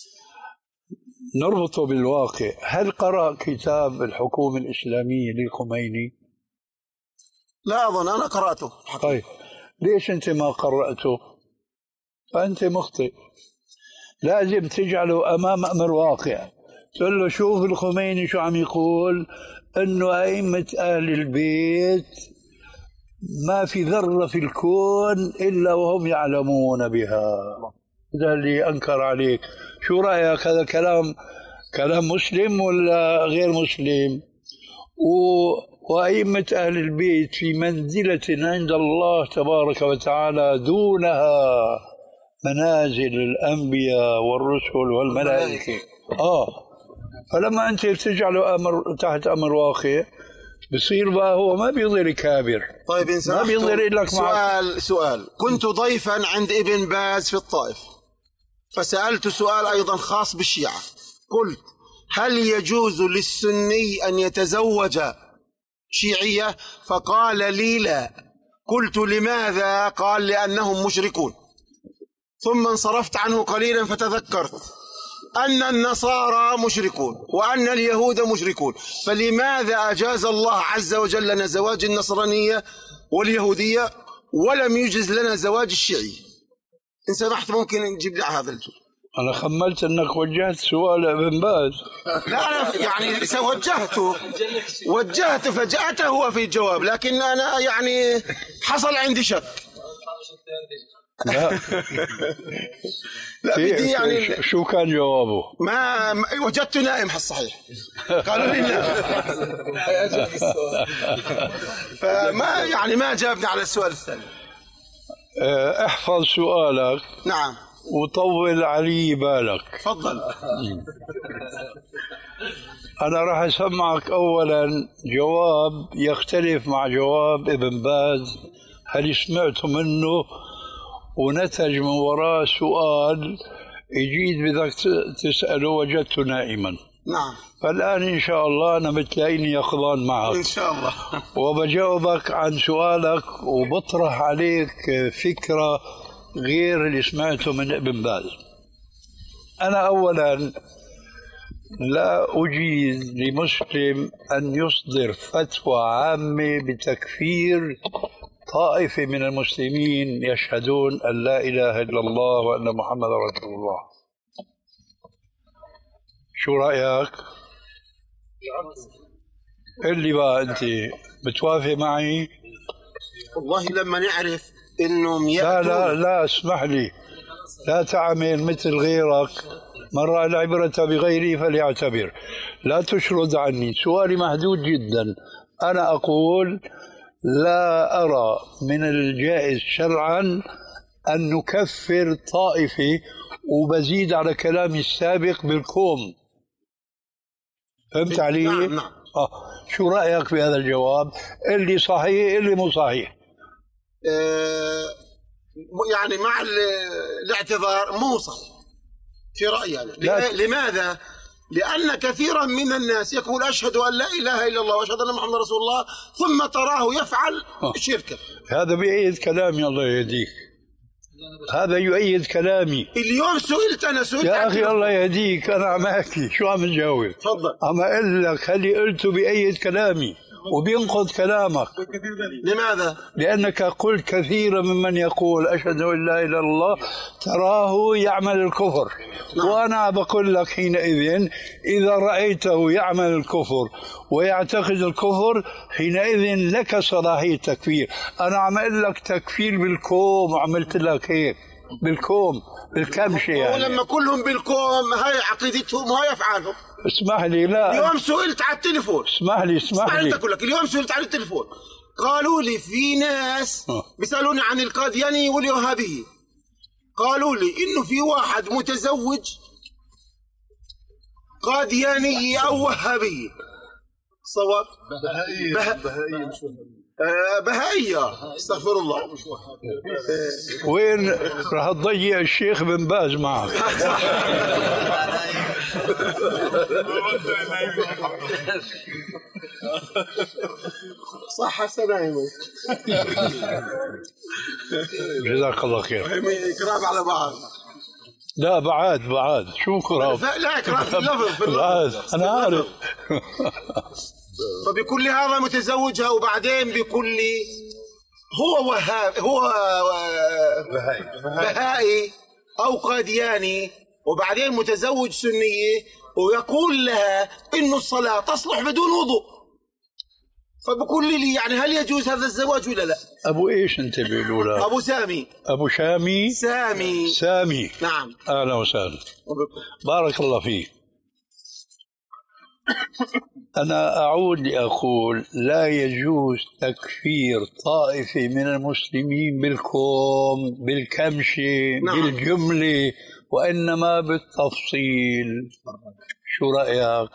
نربطه بالواقع، هل قرأ كتاب الحكومة الإسلامية للخميني؟ لا أظن، أنا قرأته. طيب ليش أنت ما قرأته؟ فأنت مخطئ. لازم تجعله أمام أمر واقع، تقول له شوف الخميني شو عم يقول، أنه أئمة أهل البيت ما في ذرة في الكون إلا وهم يعلمون بها. هذا اللي أنكر عليك. شو رأيك؟ هذا كلام كلام مسلم ولا غير مسلم؟ و... وأئمة أهل البيت في منزلة عند الله تبارك وتعالى دونها منازل الأنبياء والرسل والملائكة. آه فلما أنت تجعله أمر تحت أمر واقع بصير بقى هو ما بيظهر كابر. طيب إن ما بيظهر لك سؤال سؤال كنت ضيفا عند ابن باز في الطائف، فسألت سؤال أيضا خاص بالشيعة، قلت هل يجوز للسني أن يتزوج شيعية؟ فقال لي لا. قلت لماذا؟ قال لأنهم مشركون. ثم انصرفت عنه قليلا فتذكرت أن النصارى مشركون وأن اليهود مشركون، فلماذا أجاز الله عز وجل لنا زواج النصرانية واليهودية ولم يجز لنا زواج الشيعية؟ إن سمحت ممكن نجيب لي هذا الجزء. أنا خملت أنك وجهت سؤال ابن باز. لا أنا يعني وجهته وجهته فجأته هو في الجواب، لكن أنا يعني حصل عندي شك. لا لا بدي يعني شو كان جوابه؟ ما وجدته نائم الصحيح، قالوا لي لا. فما يعني ما جابني على السؤال الثاني. احفظ سؤالك. نعم. وطول علي بالك. تفضل. أنا راح أسمعك أولا جواب يختلف مع جواب ابن باز هل سمعت منه، ونتج من وراء سؤال يجيد بدك تسأله وجدته نائما. نعم. فالآن إن شاء الله أنا بتلاقيني يقظان معك إن شاء الله، وبجاوبك عن سؤالك وبطرح عليك فكرة غير اللي سمعته من ابن باز. أنا أولا لا أجيز لمسلم أن يصدر فتوى عامة بتكفير طائفة من المسلمين يشهدون أن لا إله إلا الله وأن محمد رسول الله. شو رأيك؟ اللي بقى أنت بتوافق معي؟ والله لما نعرف إنهم لا لا لا اسمح لي، لا تعمل مثل غيرك، من رأى العبرة بغيره فليعتبر. لا تشرد عني، سؤالي محدود جدا. أنا أقول لا أرى من الجائز شرعا أن نكفر طائفة، وبزيد على كلامي السابق بالكوم. فهمت علي؟ نعم نعم. آه. شو رأيك بهذا الجواب؟ اللي صحيح اللي مو صحيح. أه يعني مع الاعتذار موصل في رأيي أنا. لماذا؟ لأن كثيرا من الناس يقول أشهد أن لا إله إلا الله وأشهد أن محمد رسول الله ثم تراه يفعل شركا. هذا بيأيد كلامي الله يهديك، هذا يؤيد كلامي. اليوم سئلت أنا سئلت يا أخي الله يهديك، أنا عم أحكي شو عم تجاوب؟ تفضل. عم أقول لك هل قلته بيأيد كلامي وبينقض كلامك. لماذا؟ لأنك قلت كثيرا ممن يقول أشهد أن لا إله إلا الله تراه يعمل الكفر. نعم. وأنا بقول لك حينئذ إذا رأيته يعمل الكفر ويعتقد الكفر حينئذ لك صلاحية تكفير. أنا عم أقول لك تكفير بالكوم وعملت لك هيك بالكوم بالكمشة يعني. ولما كلهم بالكوم هاي عقيدتهم وهاي أفعالهم. اسمح لي لا اليوم سئلت على التليفون. اسمح لي اسمح لي أقول لك اليوم سئلت على التليفون قالوا لي في ناس بيسألوني عن القادياني والوهابية، قالوا لي إنه في واحد متزوج قاديانية أو وهابية. صواب بهائية به... بهائية مش آه بهائية استغفر الله. آه وين راح تضيع الشيخ بن باز معك؟ صح حسنا جزاك الله خير. كراب على بعض. لا بعاد بعاد شو كراب؟ لا كراب في اللفظ في اللفظ انا عارف. فبكل هذا متزوجها وبعدين بكل هو وهاب هو بهائي بهائي او قادياني وبعدين متزوج سنيه ويقول لها انه الصلاه تصلح بدون وضوء. فبقول لي يعني هل يجوز هذا الزواج ولا لا؟ ابو ايش انت بيقولوا له؟ ابو سامي. ابو شامي. سامي سامي نعم. اهلا وسهلا بارك الله فيك. أنا أعود لأقول لا يجوز تكفير طائفة من المسلمين بالكوم بالكمشة. نعم. بالجملة وإنما بالتفصيل. شو رأيك؟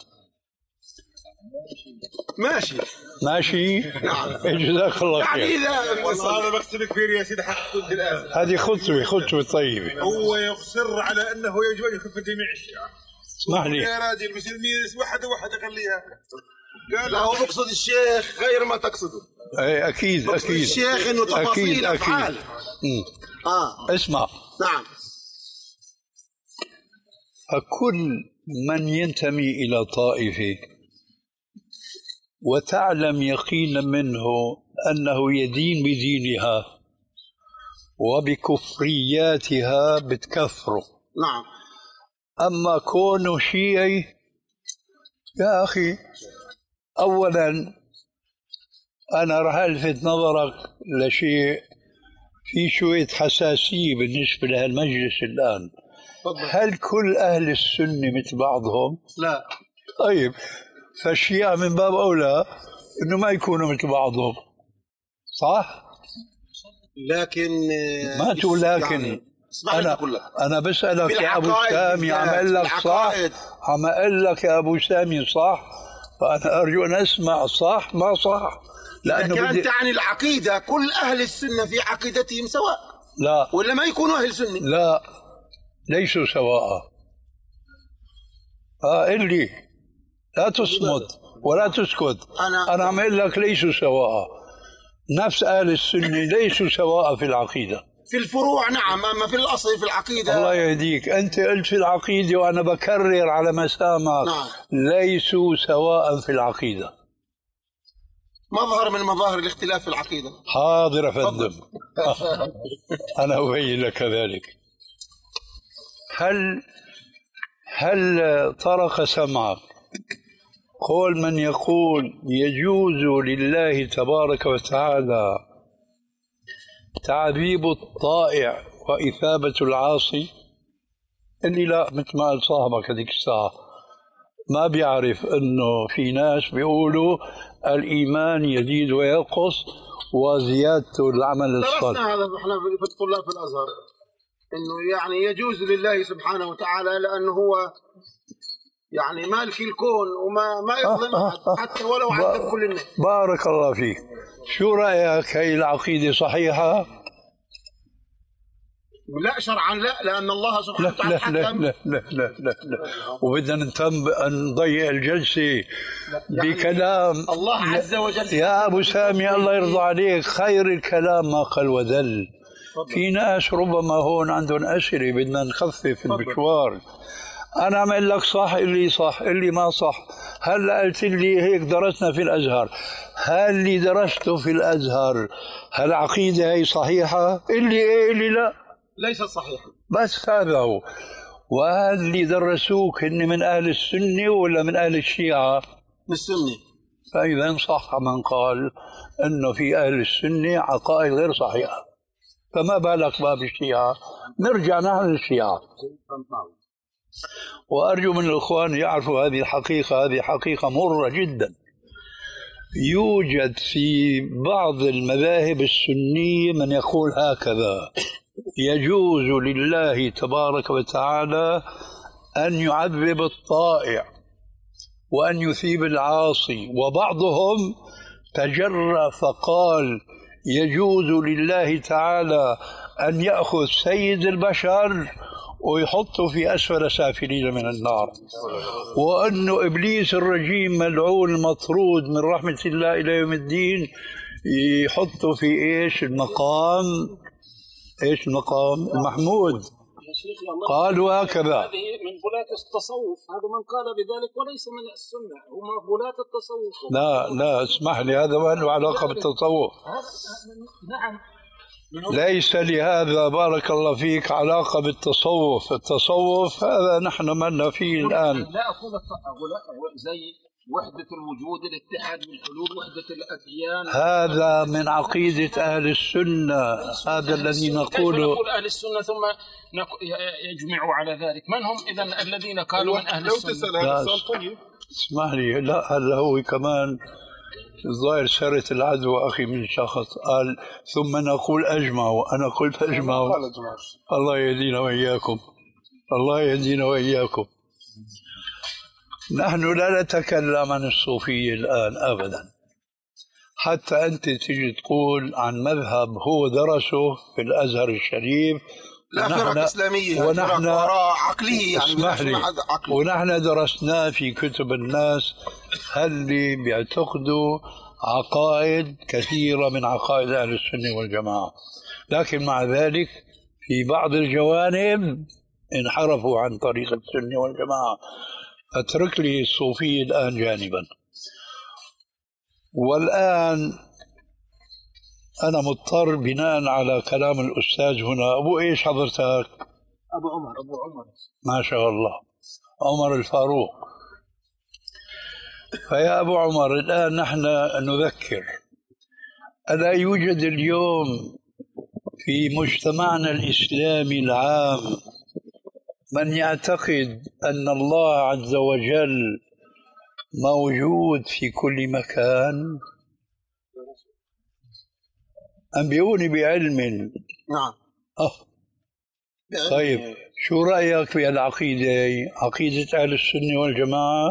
ماشي ماشي؟ نعم. جزاك الله خير. يعني إذا والله هذا بقصد كثير يا سيدي حق قلت الآن هذه خطوة خطوة طيبة. هو يصر على أنه يجب أن يكفر جميع الشيعة. اسمح لي يا راجل المسلمين واحدة واحدة خليها. قال هو بقصد الشيخ غير ما تقصده. اي اكيد اكيد الشيخ انه تفاصيل افعال. اه اسمع. نعم. فكل من ينتمي الى طائفه وتعلم يقينا منه انه يدين بدينها وبكفرياتها بتكفره. نعم. أما كونه شيعي يا أخي أولا أنا رح ألفت نظرك لشيء في شوية حساسية بالنسبة لهالمجلس الآن. هل كل أهل السنة مثل بعضهم؟ لا. طيب فالشيعة من باب أولى إنه ما يكونوا مثل بعضهم صح؟ لكن ما تقول لكن يعني أنا أنا بسألك يا أبو سامي عم أقول لك صح عم أقول لك يا أبو سامي صح فأنا أرجو أن أسمع صح ما صح لأنه إذا كانت تعني العقيدة كل أهل السنة في عقيدتهم سواء لا ولا ما يكونوا أهل سنة لا ليسوا سواء. آه إلي لا تصمت ولا تسكت. أنا, أنا عم أقول لك ليسوا سواء. نفس أهل السنة ليسوا سواء في العقيدة. في الفروع نعم أما في الأصل في العقيدة. الله يهديك أنت قلت في العقيدة وأنا بكرر على مسامعك. نعم. ليسوا سواء في العقيدة. مظهر من مظاهر الاختلاف في العقيدة. حاضر يا فندم. أنا أبين لك ذلك. هل هل طرق سمعك قول من يقول يجوز لله تبارك وتعالى تعذيب الطائع وإثابة العاصي؟ اللي لا مثل ما قال صاحبك هذيك الساعة ما بيعرف انه في ناس بيقولوا الإيمان يزيد وينقص وزيادته العمل الصالح. درسنا هذا احنا في الطلاب في الأزهر انه يعني يجوز لله سبحانه وتعالى لأنه هو يعني مالك الكون وما ما يظلم آه آه حتى ولو عذب كل الناس. بارك الله فيك. شو رأيك هي العقيدة صحيحة؟ لا شرعا لا، لأن الله سبحانه وتعالى حكم. لا لا لا لا لا لا وبدنا نتم نضيع الجلسة بكلام الله عز وجل. يا أبو سامي الله يرضى عليك، خير الكلام ما قل ودل. في ناس ربما هون عندهم أسئلة بدنا نخفف المشوار. أنا أعمل لك صح اللي صح اللي ما صح. هلا قلت لي هيك درسنا في الأزهر، هل اللي درسته في الأزهر هالعقيدة هي صحيحة؟ اللي إيه اللي لا ليست صحيحة، بس هذا هو. وهل اللي درسوك هن من أهل السنة ولا من أهل الشيعة؟ من السنة. فإذا صح من قال أنه في أهل السنة عقائد غير صحيحة، فما بالك باب الشيعة؟ نرجع نحن للشيعة. وأرجو من الإخوان يعرفوا هذه الحقيقة، هذه حقيقة مرة جدا. يوجد في بعض المذاهب السنية من يقول هكذا: يجوز لله تبارك وتعالى أن يعذب الطائع وأن يثيب العاصي، وبعضهم تجرأ فقال يجوز لله تعالى أن يأخذ سيد البشر ويحطه في أسفل سافلين من النار، وأنه إبليس الرجيم ملعون المطرود من رحمة الله إلى يوم الدين يحطه في إيش المقام إيش المقام المحمود. قالوا هكذا. هذه من غلاة التصوف، هذا من قال بذلك وليس من السنة، هم غلاة التصوف. لا لا اسمح لي، هذا ما له علاقة بالتصوف. نعم ليس لهذا بارك الله فيك علاقة بالتصوف. التصوف هذا نحن مالنا فيه الآن. لا أقول زي وحدة الوجود، الاتحاد بالحلول، وحدة الأديان، هذا من عقيدة أهل السنة. هذا الذي نقوله. نقول أهل السنة ثم يجمعوا على ذلك. من هم إذن الذين قالوا من أهل السنة؟ لا طيب اسمح لي، لا هذا هو كمان الظاهر سرت العدوى أخي من شخص قال ثم نقول أجمعوا. أنا قلت أجمعوا. الله يهدينا وإياكم، الله يهدينا وإياكم. نحن لا نتكلم عن الصوفية الآن أبدا، حتى أنت تجي تقول عن مذهب هو درسه في الأزهر الشريف. لا فرق إسلامية، ونحن عقلية يعني عقلي. ونحن درسناه في كتب الناس اللي بيعتقدوا عقائد كثيرة من عقائد أهل السنة والجماعة، لكن مع ذلك في بعض الجوانب انحرفوا عن طريق السنة والجماعة. اترك لي الصوفية الآن جانبا. والآن أنا مضطر بناء على كلام الأستاذ هنا. أبو إيش حضرتك؟ أبو عمر. أبو عمر ما شاء الله، عمر الفاروق. فيا أبو عمر الآن نحن نذكر، ألا يوجد اليوم في مجتمعنا الإسلامي العام من يعتقد أن الله عز وجل موجود في كل مكان؟ أنبئوني بعلم. نعم. أه. طيب شو رأيك في العقيدة، عقيدة أهل السنة والجماعة؟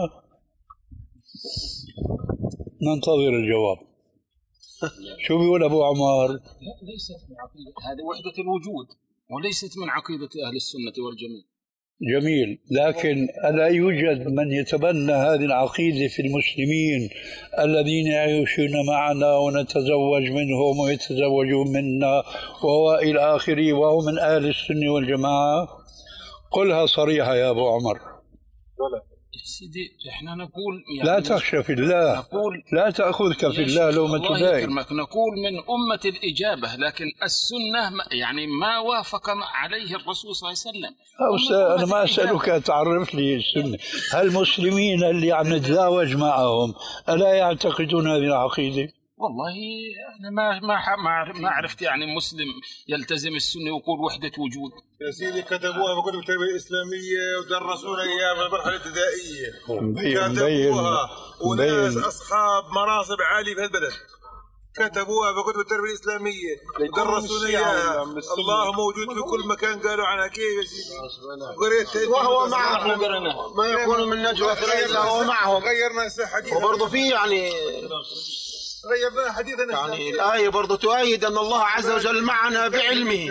ننتظر الجواب. شو بيقول أبو عمر؟ لا ليست من عقيدة، هذه وحدة الوجود وليست من عقيدة أهل السنة والجماعة. جميل، لكن ألا يوجد من يتبنى هذه العقيدة في المسلمين الذين يعيشون معنا ونتزوج منهم ويتزوجون منا وإلى آخره وهم من أهل السنة والجماعة؟ قلها صريحة يا أبو عمر. سيدي احنا نقول يعني لا تخشى في الله، نقول لا تأخذك في الله لومة لائم. نقول من أمة الإجابة، لكن السنة يعني ما وافق عليه الرسول صلى الله عليه وسلم. أنا ما أسألك تعرف لي السنة. هل المسلمين اللي عم نتزاوج معهم ألا يعتقدون هذه العقيدة؟ والله أنا ما ما ما ما عرفت يعني مسلم يلتزم السنة ويقول وحدة وجود. يا سيدي كتبوها في كتب التربية الإسلامية ودرسونا إياها في المرحلة الابتدائية. كتبوها وناس أصحاب مناصب عالية في البلد كتبوها في كتب التربية الإسلامية ودرسونا إياها. الله موجود في كل مكان قالوا عنها. كيف يا سيدي؟ وهو معهم ما يكون من نجوى إلا هو معهم. غيرنا الحديث وبرضه في يعني غيرناها حديثا. يعني الآية برضو تؤيد أن الله عز وجل معنا بعلمه.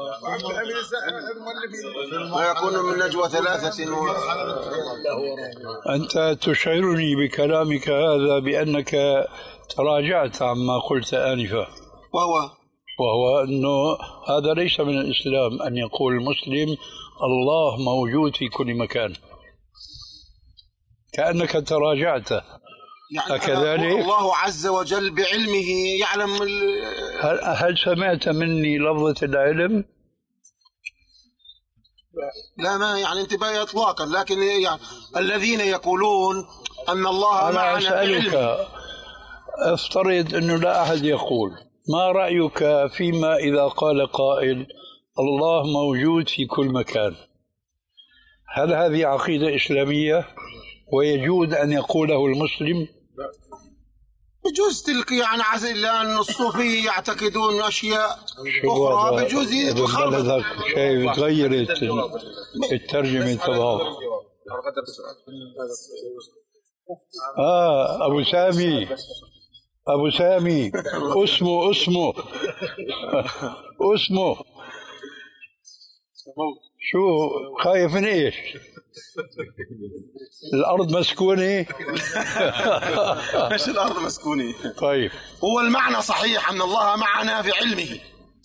ما يكون من نجوى ثلاثة و... أنت تشعرني بكلامك هذا بأنك تراجعت عما قلت آنفا، وهو وهو أنه هذا ليس من الإسلام أن يقول المسلم الله موجود في كل مكان، كأنك تراجعت. يعني أكذلك؟ الله عز وجل بعلمه يعلم ال... هل, هل سمعت مني لفظة العلم؟ لا، ما يعني انتباه إطلاقا، لكن يعني الذين يقولون أن الله أنا معنا أسألك بعلمه. افترض أنه لا أحد يقول، ما رأيك فيما إذا قال قائل الله موجود في كل مكان؟ هل هذه عقيدة إسلامية ويجوز أن يقوله المسلم؟ بجوز تلك يعني عزل، لأن الصوفية يعتقدون أشياء أخرى بجوز بلدك شيء تغيرت الترجمة تبعه. آه أبو سامي أبو سامي اسمه اسمه اسمه شو خايف من إيش؟ الأرض مسكونة؟ مش الأرض مسكونة. طيب، هو المعنى صحيح أن الله معنا بعلمه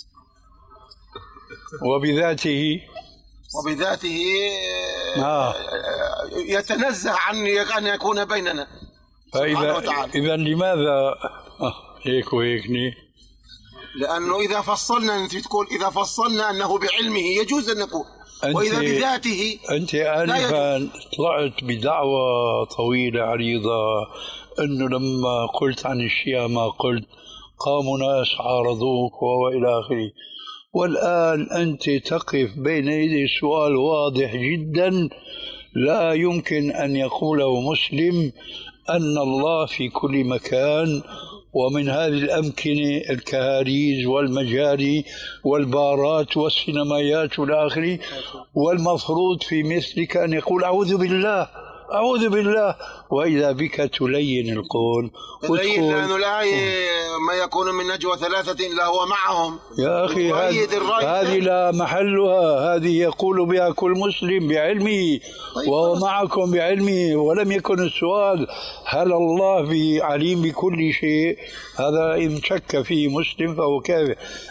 وبذاته وبذاته آه. يتنزه عن أن يكون بيننا. فإذا إذا لماذا آه هيك وهيكني؟ لأنه إذا فصلنا، أنت تقول إذا فصلنا أنه بعلمه يجوز أن نقول، وإذا بذاته أنت آنفا طلعت بدعوة طويلة عريضة أنه لما قلت عن الشيعة ما قلت قاموا ناس عارضوك وإلى آخره، والآن أنت تقف بين يدي سؤال واضح جدا لا يمكن أن يقوله مسلم أن الله في كل مكان، ومن هذه الأمكنة الكهاريز والمجاري والبارات والسينمايات والآخر، والمفروض في مثلك أن يقول أعوذ بالله أعوذ بالله، وإذا بك تلين القول تلين، لأن الآية ما يكون من نجوى ثلاثة إلا هو معهم. يا أخي هذه لا محلها، هذه يقول بها كل مسلم بعلمه. طيب، وهو معكم بعلمه، ولم يكن السؤال هل الله عليم بكل شيء، هذا إن شك فيه مسلم فهو كافر.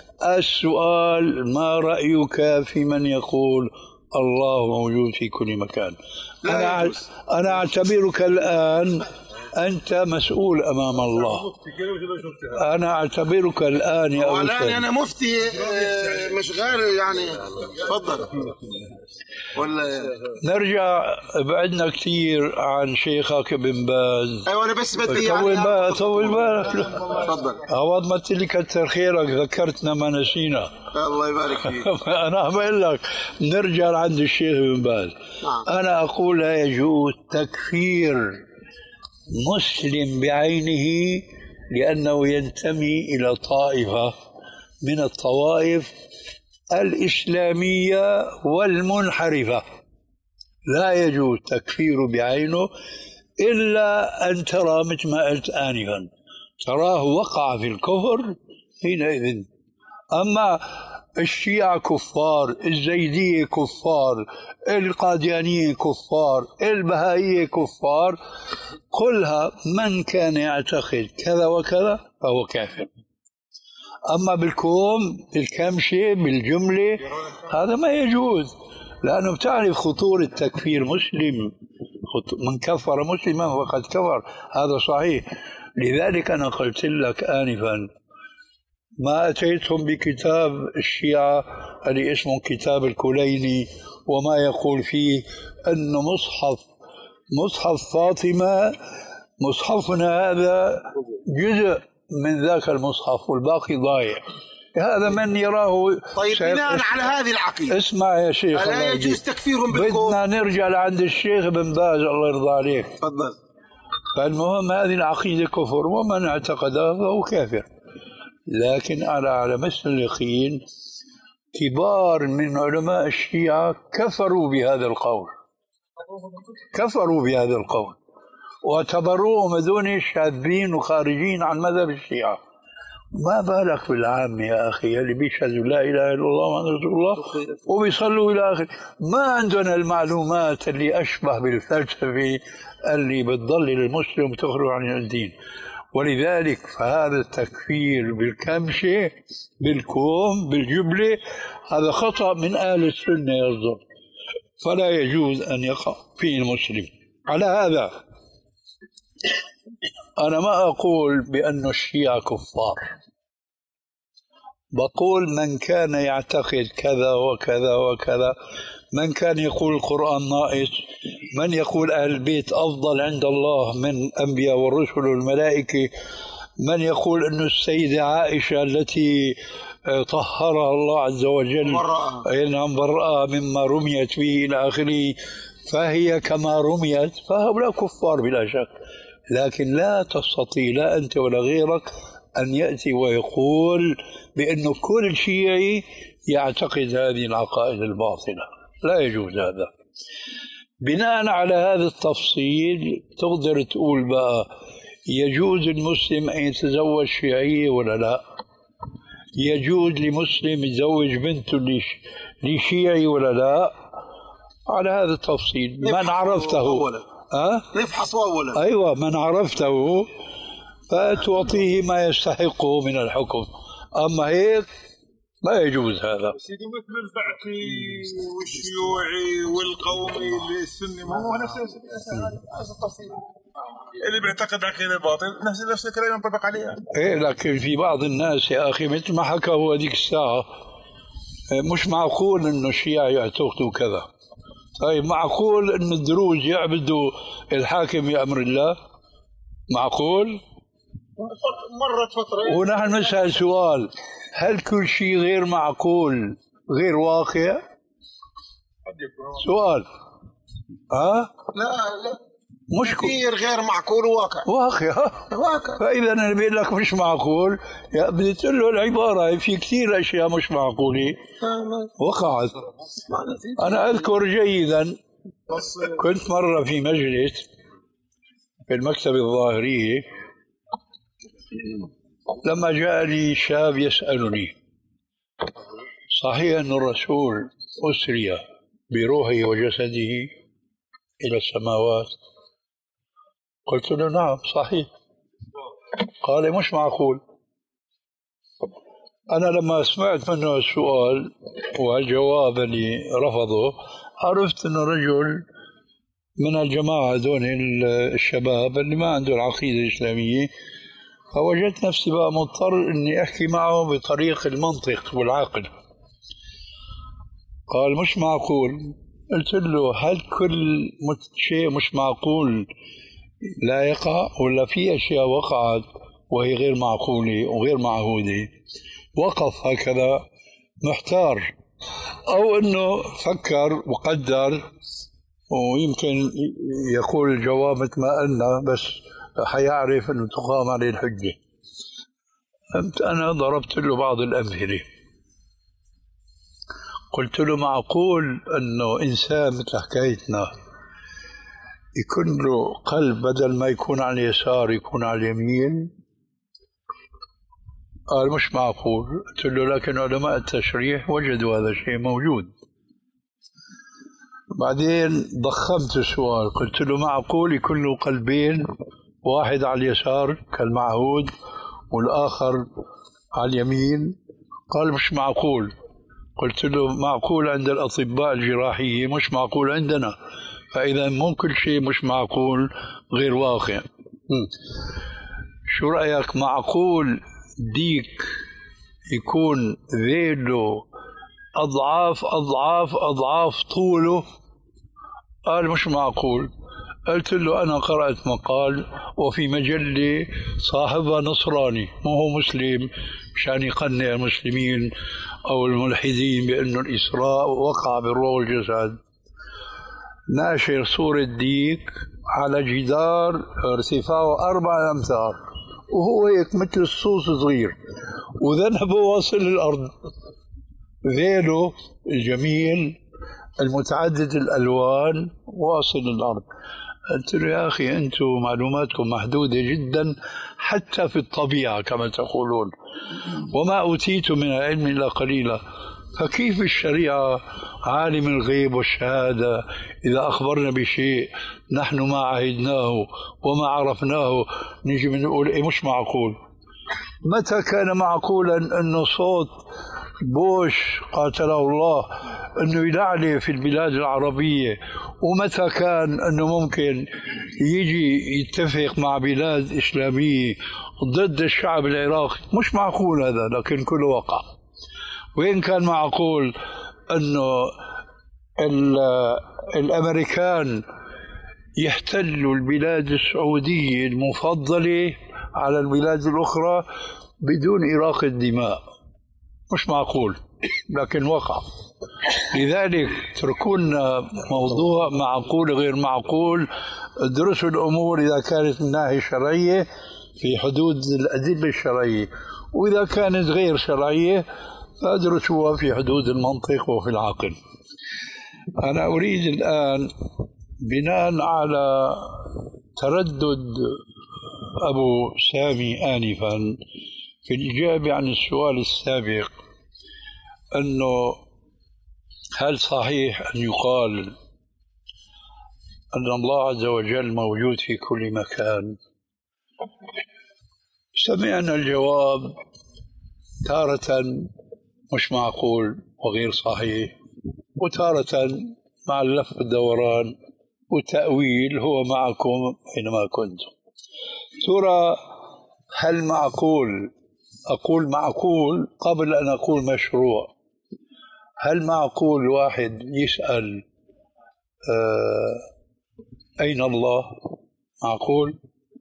السؤال ما رأيك في من يقول الله موجود في كل مكان؟ أنا أنا أعتبرك الآن أنت مسؤول أمام الله. أنا أعتبرك الآن يا أستاذ. والآن أنا مفتي مش غير يعني. تفضل. ولا نرجع بعدنا كثير عن شيخك ابن باز. أيوة أنا بس بدي طول بالك طول بالك. تفضل. عوض ما تلي كتر خيرك ذكرتنا ما نسينا. الله يبارك فيك. أنا بقول لك نرجع عند الشيخ ابن باز. نعم. أنا أقول لا يجوز تكفير مسلم بعينه لأنه ينتمي إلى طائفة من الطوائف الإسلامية والمنحرفة. لا يجوز تكفير بعينه إلا أن ترى مثل ما قلت آنفا، تراه وقع في الكفر حينئذ. أما الشيعة كفار، الزيدية كفار، القاديانية كفار، البهائية كفار، قلها من كان يعتقد كذا وكذا فهو كافر. أما بالكوم بالكمشة بالجملة هذا ما يجوز، لأنه بتعرف خطورة تكفير مسلم. من كفر مسلما فقد كفر، هذا صحيح. لذلك أنا قلت لك آنفا ما أتيتهم بكتاب الشيعة اللي اسمه كتاب الكليني وما يقول فيه أن مصحف مصحف فاطمة مصحفنا هذا جزء من ذاك المصحف والباقي ضايع. هذا من يراه. طيب بناء على هذه العقيدة اسمع يا شيخ، لا يجوز تكفيرهم بالكفر. بدنا نرجع لعند الشيخ ابن باز الله يرضى عليك. تفضل. فالمهم هذه العقيدة كفر، ومن اعتقدها فهو كافر. لكن على على مثل اليقين كبار من علماء الشيعة كفروا بهذا القول، كفروا بهذا القول واعتبروهم هذول شاذين وخارجين عن مذهب الشيعة. ما بالك بالعام يا أخي اللي بيشهدوا لا إله إلا الله محمد رسول الله وبيصلوا إلى آخره. ما عندنا المعلومات اللي أشبه بالفلسفة اللي بتضل المسلم تخرج عن الدين. ولذلك فهذا التكفير بالكمشة بالكوم بالجبلة هذا خطأ من أهل السنة يصدر، فلا يجوز أن يقع فيه المسلم. على هذا أنا ما أقول بأن الشيعة كفار، بقول من كان يعتقد كذا وكذا وكذا، من كان يقول القرآن ناقص، من يقول أهل البيت أفضل عند الله من الأنبياء والرسل والملائكة، من يقول أن السيدة عائشة التي طهرها الله عز وجل نعم برأها مما رميت به إلى آخره فهي كما رميت، فهؤلاء كفار بلا شك. لكن لا تستطيع لا أنت ولا غيرك أن يأتي ويقول بأنه كل شيعي يعتقد هذه العقائد الباطلة، لا يجوز هذا. بناء على هذا التفصيل تقدر تقول بقى يجوز المسلم أن يتزوج شيعية ولا لا؟ يجوز لمسلم يتزوج بنته لشيعي ولا لا؟ على هذا التفصيل من عرفته أولا أه؟ نفحص أولا أيوة من عرفته فتعطيه ما يستحقه من الحكم، أما هيك ما يجوز هذا. سيدي مثل البعثي والشيوعي والقومي السني ما هو نفس التفصيل اللي بيعتقد عقيدة باطل نفس نفس الكلام ينطبق عليها. إيه لكن في بعض الناس يا أخي مثل ما حكى هو هذيك الساعة مش معقول إنه الشيعة يعتقدوا كذا. طيب معقول إن الدروز يعبدوا الحاكم بأمر الله؟ معقول؟ مرت فترة ونحن نسأل سؤال، هل كل شيء غير معقول غير واقع؟ سؤال ها؟ لا لا مش كثير غير معقول وواقع واقع واقع. فإذا أنا بقول لك مش معقول بدي تقول له العبارة في كثير أشياء مش معقولة وقعت. أنا أذكر جيدا كنت مرة في مجلس في المكتبة الظاهرية لما جاء لي شاب يسألني صحيح أن الرسول أسري بروحه وجسده إلى السماوات؟ قلت له نعم صحيح. قال مش معقول. أنا لما سمعت منه السؤال والجواب اللي رفضه عرفت أنه رجل من الجماعة دون الشباب اللي ما عنده العقيدة الإسلامية، فوجدت نفسي بقى مضطر أني أحكي معه بطريق المنطق والعقل. قال مش معقول. قلت له هل كل شيء مش معقول لا يقع ولا في أشياء وقعت وهي غير معقولة وغير معهودة؟ وقف هكذا محتار، أو أنه فكر وقدر ويمكن يقول الجواب مثل ما قلنا بس حيعرف أنه تقام عليه الحجة. فهمت؟ أنا ضربت له بعض الأمثلة، قلت له معقول أنه إنسان مثل حكايتنا يكون له قلب بدل ما يكون على اليسار يكون على اليمين؟ قال مش معقول. قلت له لكن علماء التشريح وجدوا هذا الشيء موجود. بعدين ضخمت السؤال قلت له معقول يكون له قلبين، واحد على اليسار كالمعهود والآخر على اليمين؟ قال مش معقول. قلت له معقول عند الأطباء الجراحية مش معقول عندنا، فإذا مو كل شيء مش معقول غير واقع. شو رأيك معقول ديك يكون ذيله أضعاف أضعاف أضعاف طوله؟ قال مش معقول. قلت له أنا قرأت مقال وفي مجلة صاحبها نصراني مو هو مسلم مشان يقنع المسلمين أو الملحدين بأنه الإسراء وقع بالروح والجسد، ناشر صورة ديك على جدار ارتفاعه أربع أمتار وهو هيك مثل الصوص صغير وذنبه واصل للأرض، ذيله الجميل المتعدد الألوان واصل للأرض. قلت له يا أخي أنتم معلوماتكم محدودة جدا حتى في الطبيعة كما تقولون، وما أوتيت من العلم إلا قليلا، فكيف الشريعة عالم الغيب والشهادة إذا أخبرنا بشيء نحن ما عهدناه وما عرفناه نجي بنقول إيه مش معقول؟ متى كان معقولا أنه صوت بوش قاتله الله أنه يلعلي في البلاد العربية، ومتى كان أنه ممكن يجي يتفق مع بلاد إسلامية ضد الشعب العراقي؟ مش معقول هذا، لكن كله وقع. وين كان معقول أنه الأمريكان يحتلوا البلاد السعودية المفضلة على البلاد الأخرى بدون إراقة دماء؟ مش معقول، لكن وقع. لذلك اتركونا موضوع معقول غير معقول، ادرسوا الأمور إذا كانت من ناحية شرعية في حدود الأدلة الشرعية، وإذا كانت غير شرعية فادرسوها في حدود المنطق وفي العقل. أنا أريد الآن بناء على تردد أبو سامي آنفا في الإجابة عن السؤال السابق، أنه هل صحيح أن يقال أن الله عز وجل موجود في كل مكان؟ سمعنا الجواب تارة مش معقول وغير صحيح، وتارة مع اللف والدوران والتأويل هو معكم أينما كنتم. ترى هل معقول، أقول معقول قبل أن أقول مشروع، هل معقول واحد يسأل آه أين الله؟ معقول؟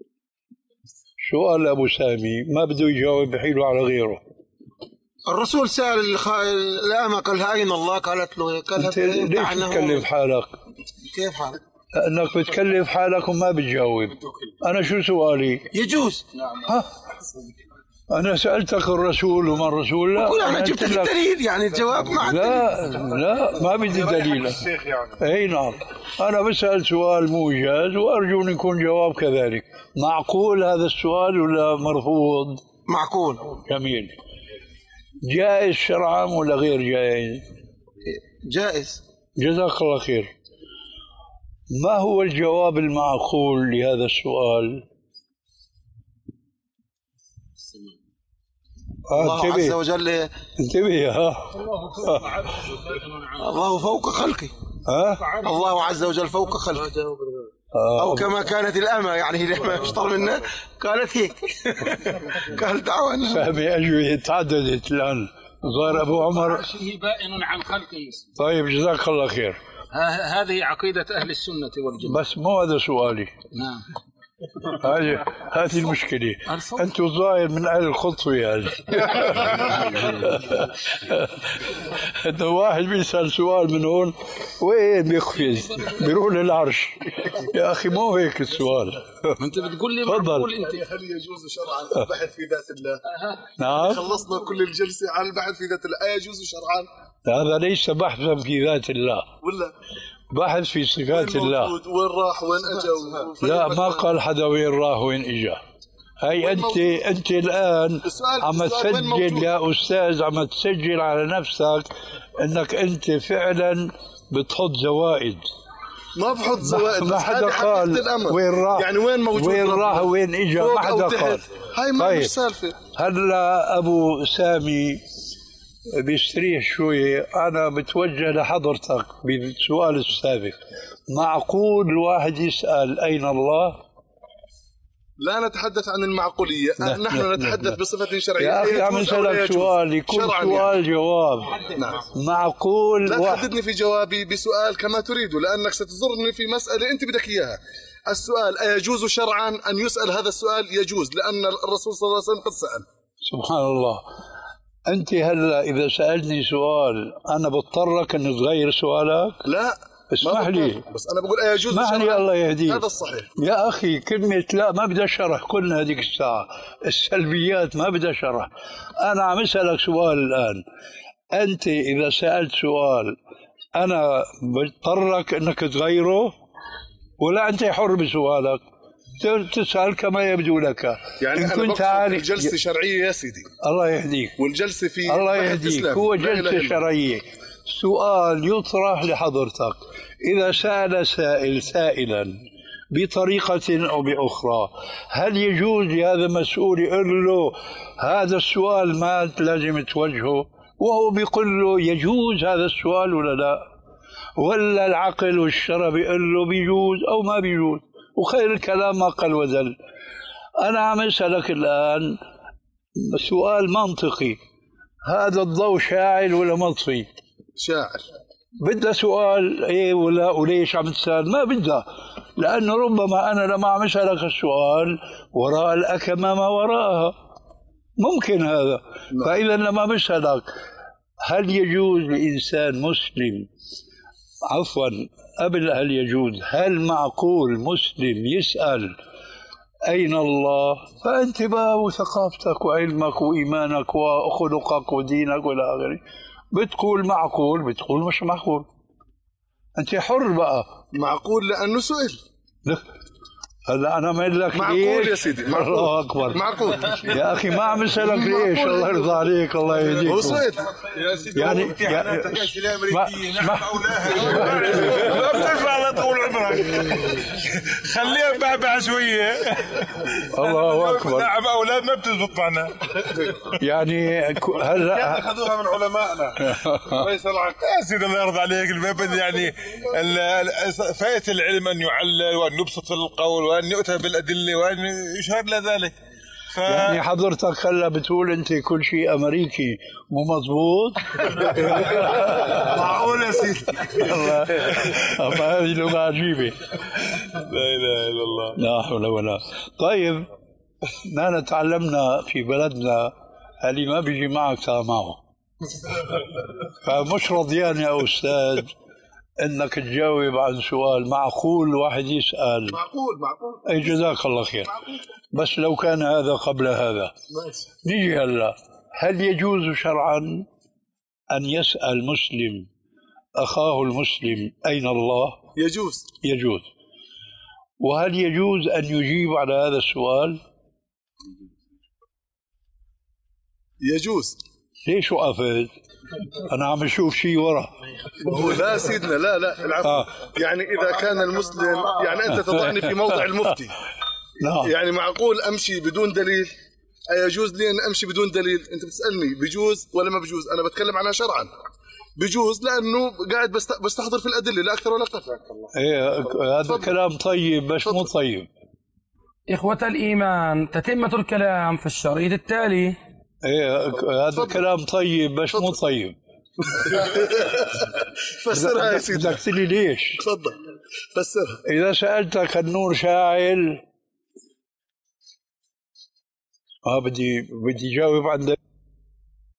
سؤال أبو سامي ما بده يجاوب بحيله على غيره. الرسول سأل الأمة قال أين الله؟ قالت له قال أنت ليش تكلف حالك؟ كيف حالك؟ لأنك بتكلف حالك وما بتجاوب. أنا شو سؤالي؟ يجوز. ها؟ أنا سألتك الرسول وما الرسول؟ لا أقول أنا جبت لك الدليل، يعني الجواب ما لا لا ما بدي دليل. أي نعم، أنا بسأل سؤال موجز وأرجو أن يكون جواب كذلك. معقول هذا السؤال ولا مرفوض؟ معقول. جميل. جائز شرعا ولا غير جائز؟ جائز. جزاك الله خير. ما هو الجواب المعقول لهذا السؤال؟ الله عز وجل انتبه. ها الله فوق خلقه. ها الله عز وجل فوق خلقه، أو كما كانت الأمة، يعني لما اشتر منا قالت هيك. قال دعوة سامي أجوبة تعددت الآن. ظهر أبو عمر شيء بائن عن خلقه. طيب جزاك الله خير. هذه عقيدة أهل السنة والجماعة. بس مو هذا سؤالي. نعم. هذه هذه المشكلة. أنتم ظاهر من أهل الخطوة يعني. إنه واحد بيسأل سؤال من هون وين بيقفز بيروح للعرش. يا أخي مو هيك السؤال. أنت بتقول لي تفضل. أنت هل يجوز شرعا البحث في ذات الله؟ نعم. خلصنا كل الجلسة على البحث في ذات الله، يجوز شرعا؟ هذا ليس بحثا في ذات الله، ولا بحث في صفات الله. وين راح وين اجى؟ لا ما قال حدا وين راح وين اجى. هي انت انت الان عم تسجل يا استاذ، عم تسجل على نفسك انك انت فعلا بتحط زوائد. ما بحط زوائد، ما حدا قال وين راح، يعني وين موجود، وين راح وين اجى، ما حدا قال. هاي ما طيب. مش سالفه. هلا ابو سامي بيستريح شوية، أنا بتوجه لحضرتك بالسؤال السابق. معقول الواحد يسأل أين الله؟ لا نتحدث عن المعقولية، لا نحن لا نتحدث لا. بصفة شرعية. يا أخي عم أسألك سؤال، يكون سؤال جواب. نعم. معقول لا واحد... تحددني في جوابي بسؤال كما تريد، لأنك ستزرني في مسألة أنت بدك إياها. السؤال أيجوز شرعا أن يسأل هذا السؤال؟ يجوز، لأن الرسول صلى الله عليه وسلم قد سأل. سبحان الله. أنت هلا إذا سألني سؤال أنا بضطرك أن تغير سؤالك؟ لا اسمح لي، بس أنا بقول أيجوز اسمح لي الله يهديك. هذا الصحيح يا أخي. كلمة لا ما بدي أشرح كلنا هذيك الساعة، السلبيات ما بدي أشرح. أنا عم أسألك سؤال الآن. أنت إذا سألت سؤال أنا بضطرك أنك تغيره؟ ولا أنت حر بسؤالك، تسأل كما يبدو لك. يعني أنا كنت عارف الجلسة شرعية يا سيدي. الله يهديك. والجلسة في الله يهديك، هو جلسة شرعية. سؤال يطرح لحضرتك، إذا سأل سائل سائلا بطريقة أو بأخرى، هل يجوز لهذا المسؤول يقول له هذا السؤال ما لازم توجهه، وهو بيقول له يجوز هذا السؤال ولا لا؟ ولا العقل والشرع بيقول له بيجوز أو ما بيجوز؟ وخير الكلام ما قل وزل. أنا عم أسألك الآن سؤال منطقي، هذا الضوء شاعل ولا مطفي؟ شاعل. بدها سؤال إيه ولا وليش عم تسأل؟ ما بدها، لأنه ربما أنا لما عم أسألك السؤال وراء الأكمة ما وراءها، ممكن هذا. لا. فإذا لما بسألك هل يجوز لإنسان مسلم، عفوا قبل هل يجوز، هل معقول مسلم يسأل أين الله؟ فأنت بقى وثقافتك وعلمك وإيمانك وخلقك ودينك والى آخره بتقول معقول، بتقول مش معقول، أنت حر بقى. معقول لأنه سئل. هلا أنا ما أقول لك معقول ليش. يا سيدي معقول. الله أكبر. معقول يا أخي ما عم أسألك ليش، الله يرضى عليك الله يهديك. هو سئل يا سيدي يعني امتحانات الكاس الأمريكية نحن أولاها ما بترفع على طول عمرك، خليها بعبع شوية. الله أكبر. نعم أولاد ما بتزبط معنا. يعني هلا أخذوها من علمائنا. يا سيدي الله يرضى عليك، المبد يعني فائدة العلم أن يعلل وأن يبسط في القول وأن يؤتى بالأدلة وأن يشهر لذلك. ف... يعني حضرتك هلا بتقول أنت كل شيء أمريكي مو مضبوط؟ معقول يا سيدي. الله، أما هذه لغة عجيبة. لا إله إلا الله. لا حول ولا. طيب نحن تعلمنا في بلدنا اللي ما بيجي معك تعال معه. فمش رضيان يا أستاذ انك تجاوب عن سؤال معقول واحد يسأل. معقول معقول. اي جزاك الله خير. معقول. بس لو كان هذا قبل هذا. ماشي. نيجي هلا، هل يجوز شرعا ان يسأل مسلم اخاه المسلم اين الله؟ يجوز. يجوز. وهل يجوز ان يجيب على هذا السؤال؟ يجوز. ليش وقفت؟ أنا عم أشوف شيء ورا. هو لا سيدنا لا لا العفو. آه. يعني إذا كان المسلم، يعني أنت تضعني في موضع المفتي. لا. يعني معقول أمشي بدون دليل؟ أيجوز لي أن أمشي بدون دليل؟ أنت بتسألني بجوز ولا ما بجوز؟ أنا بتكلم عنها شرعا. بجوز لأنه قاعد بستحضر في الأدلة لا أكثر ولا أقل. إيه هذا كلام طيب بس مو طيب. إخوة الإيمان، تتمة الكلام في الشريط التالي. ايه هذا كلام طيب بس مو طيب. فسرها يا سيدي. بدك تقول لي ليش؟ تفضل فسرها. إذا سألتك النور شاعل، اه بدي بدي جاوب عن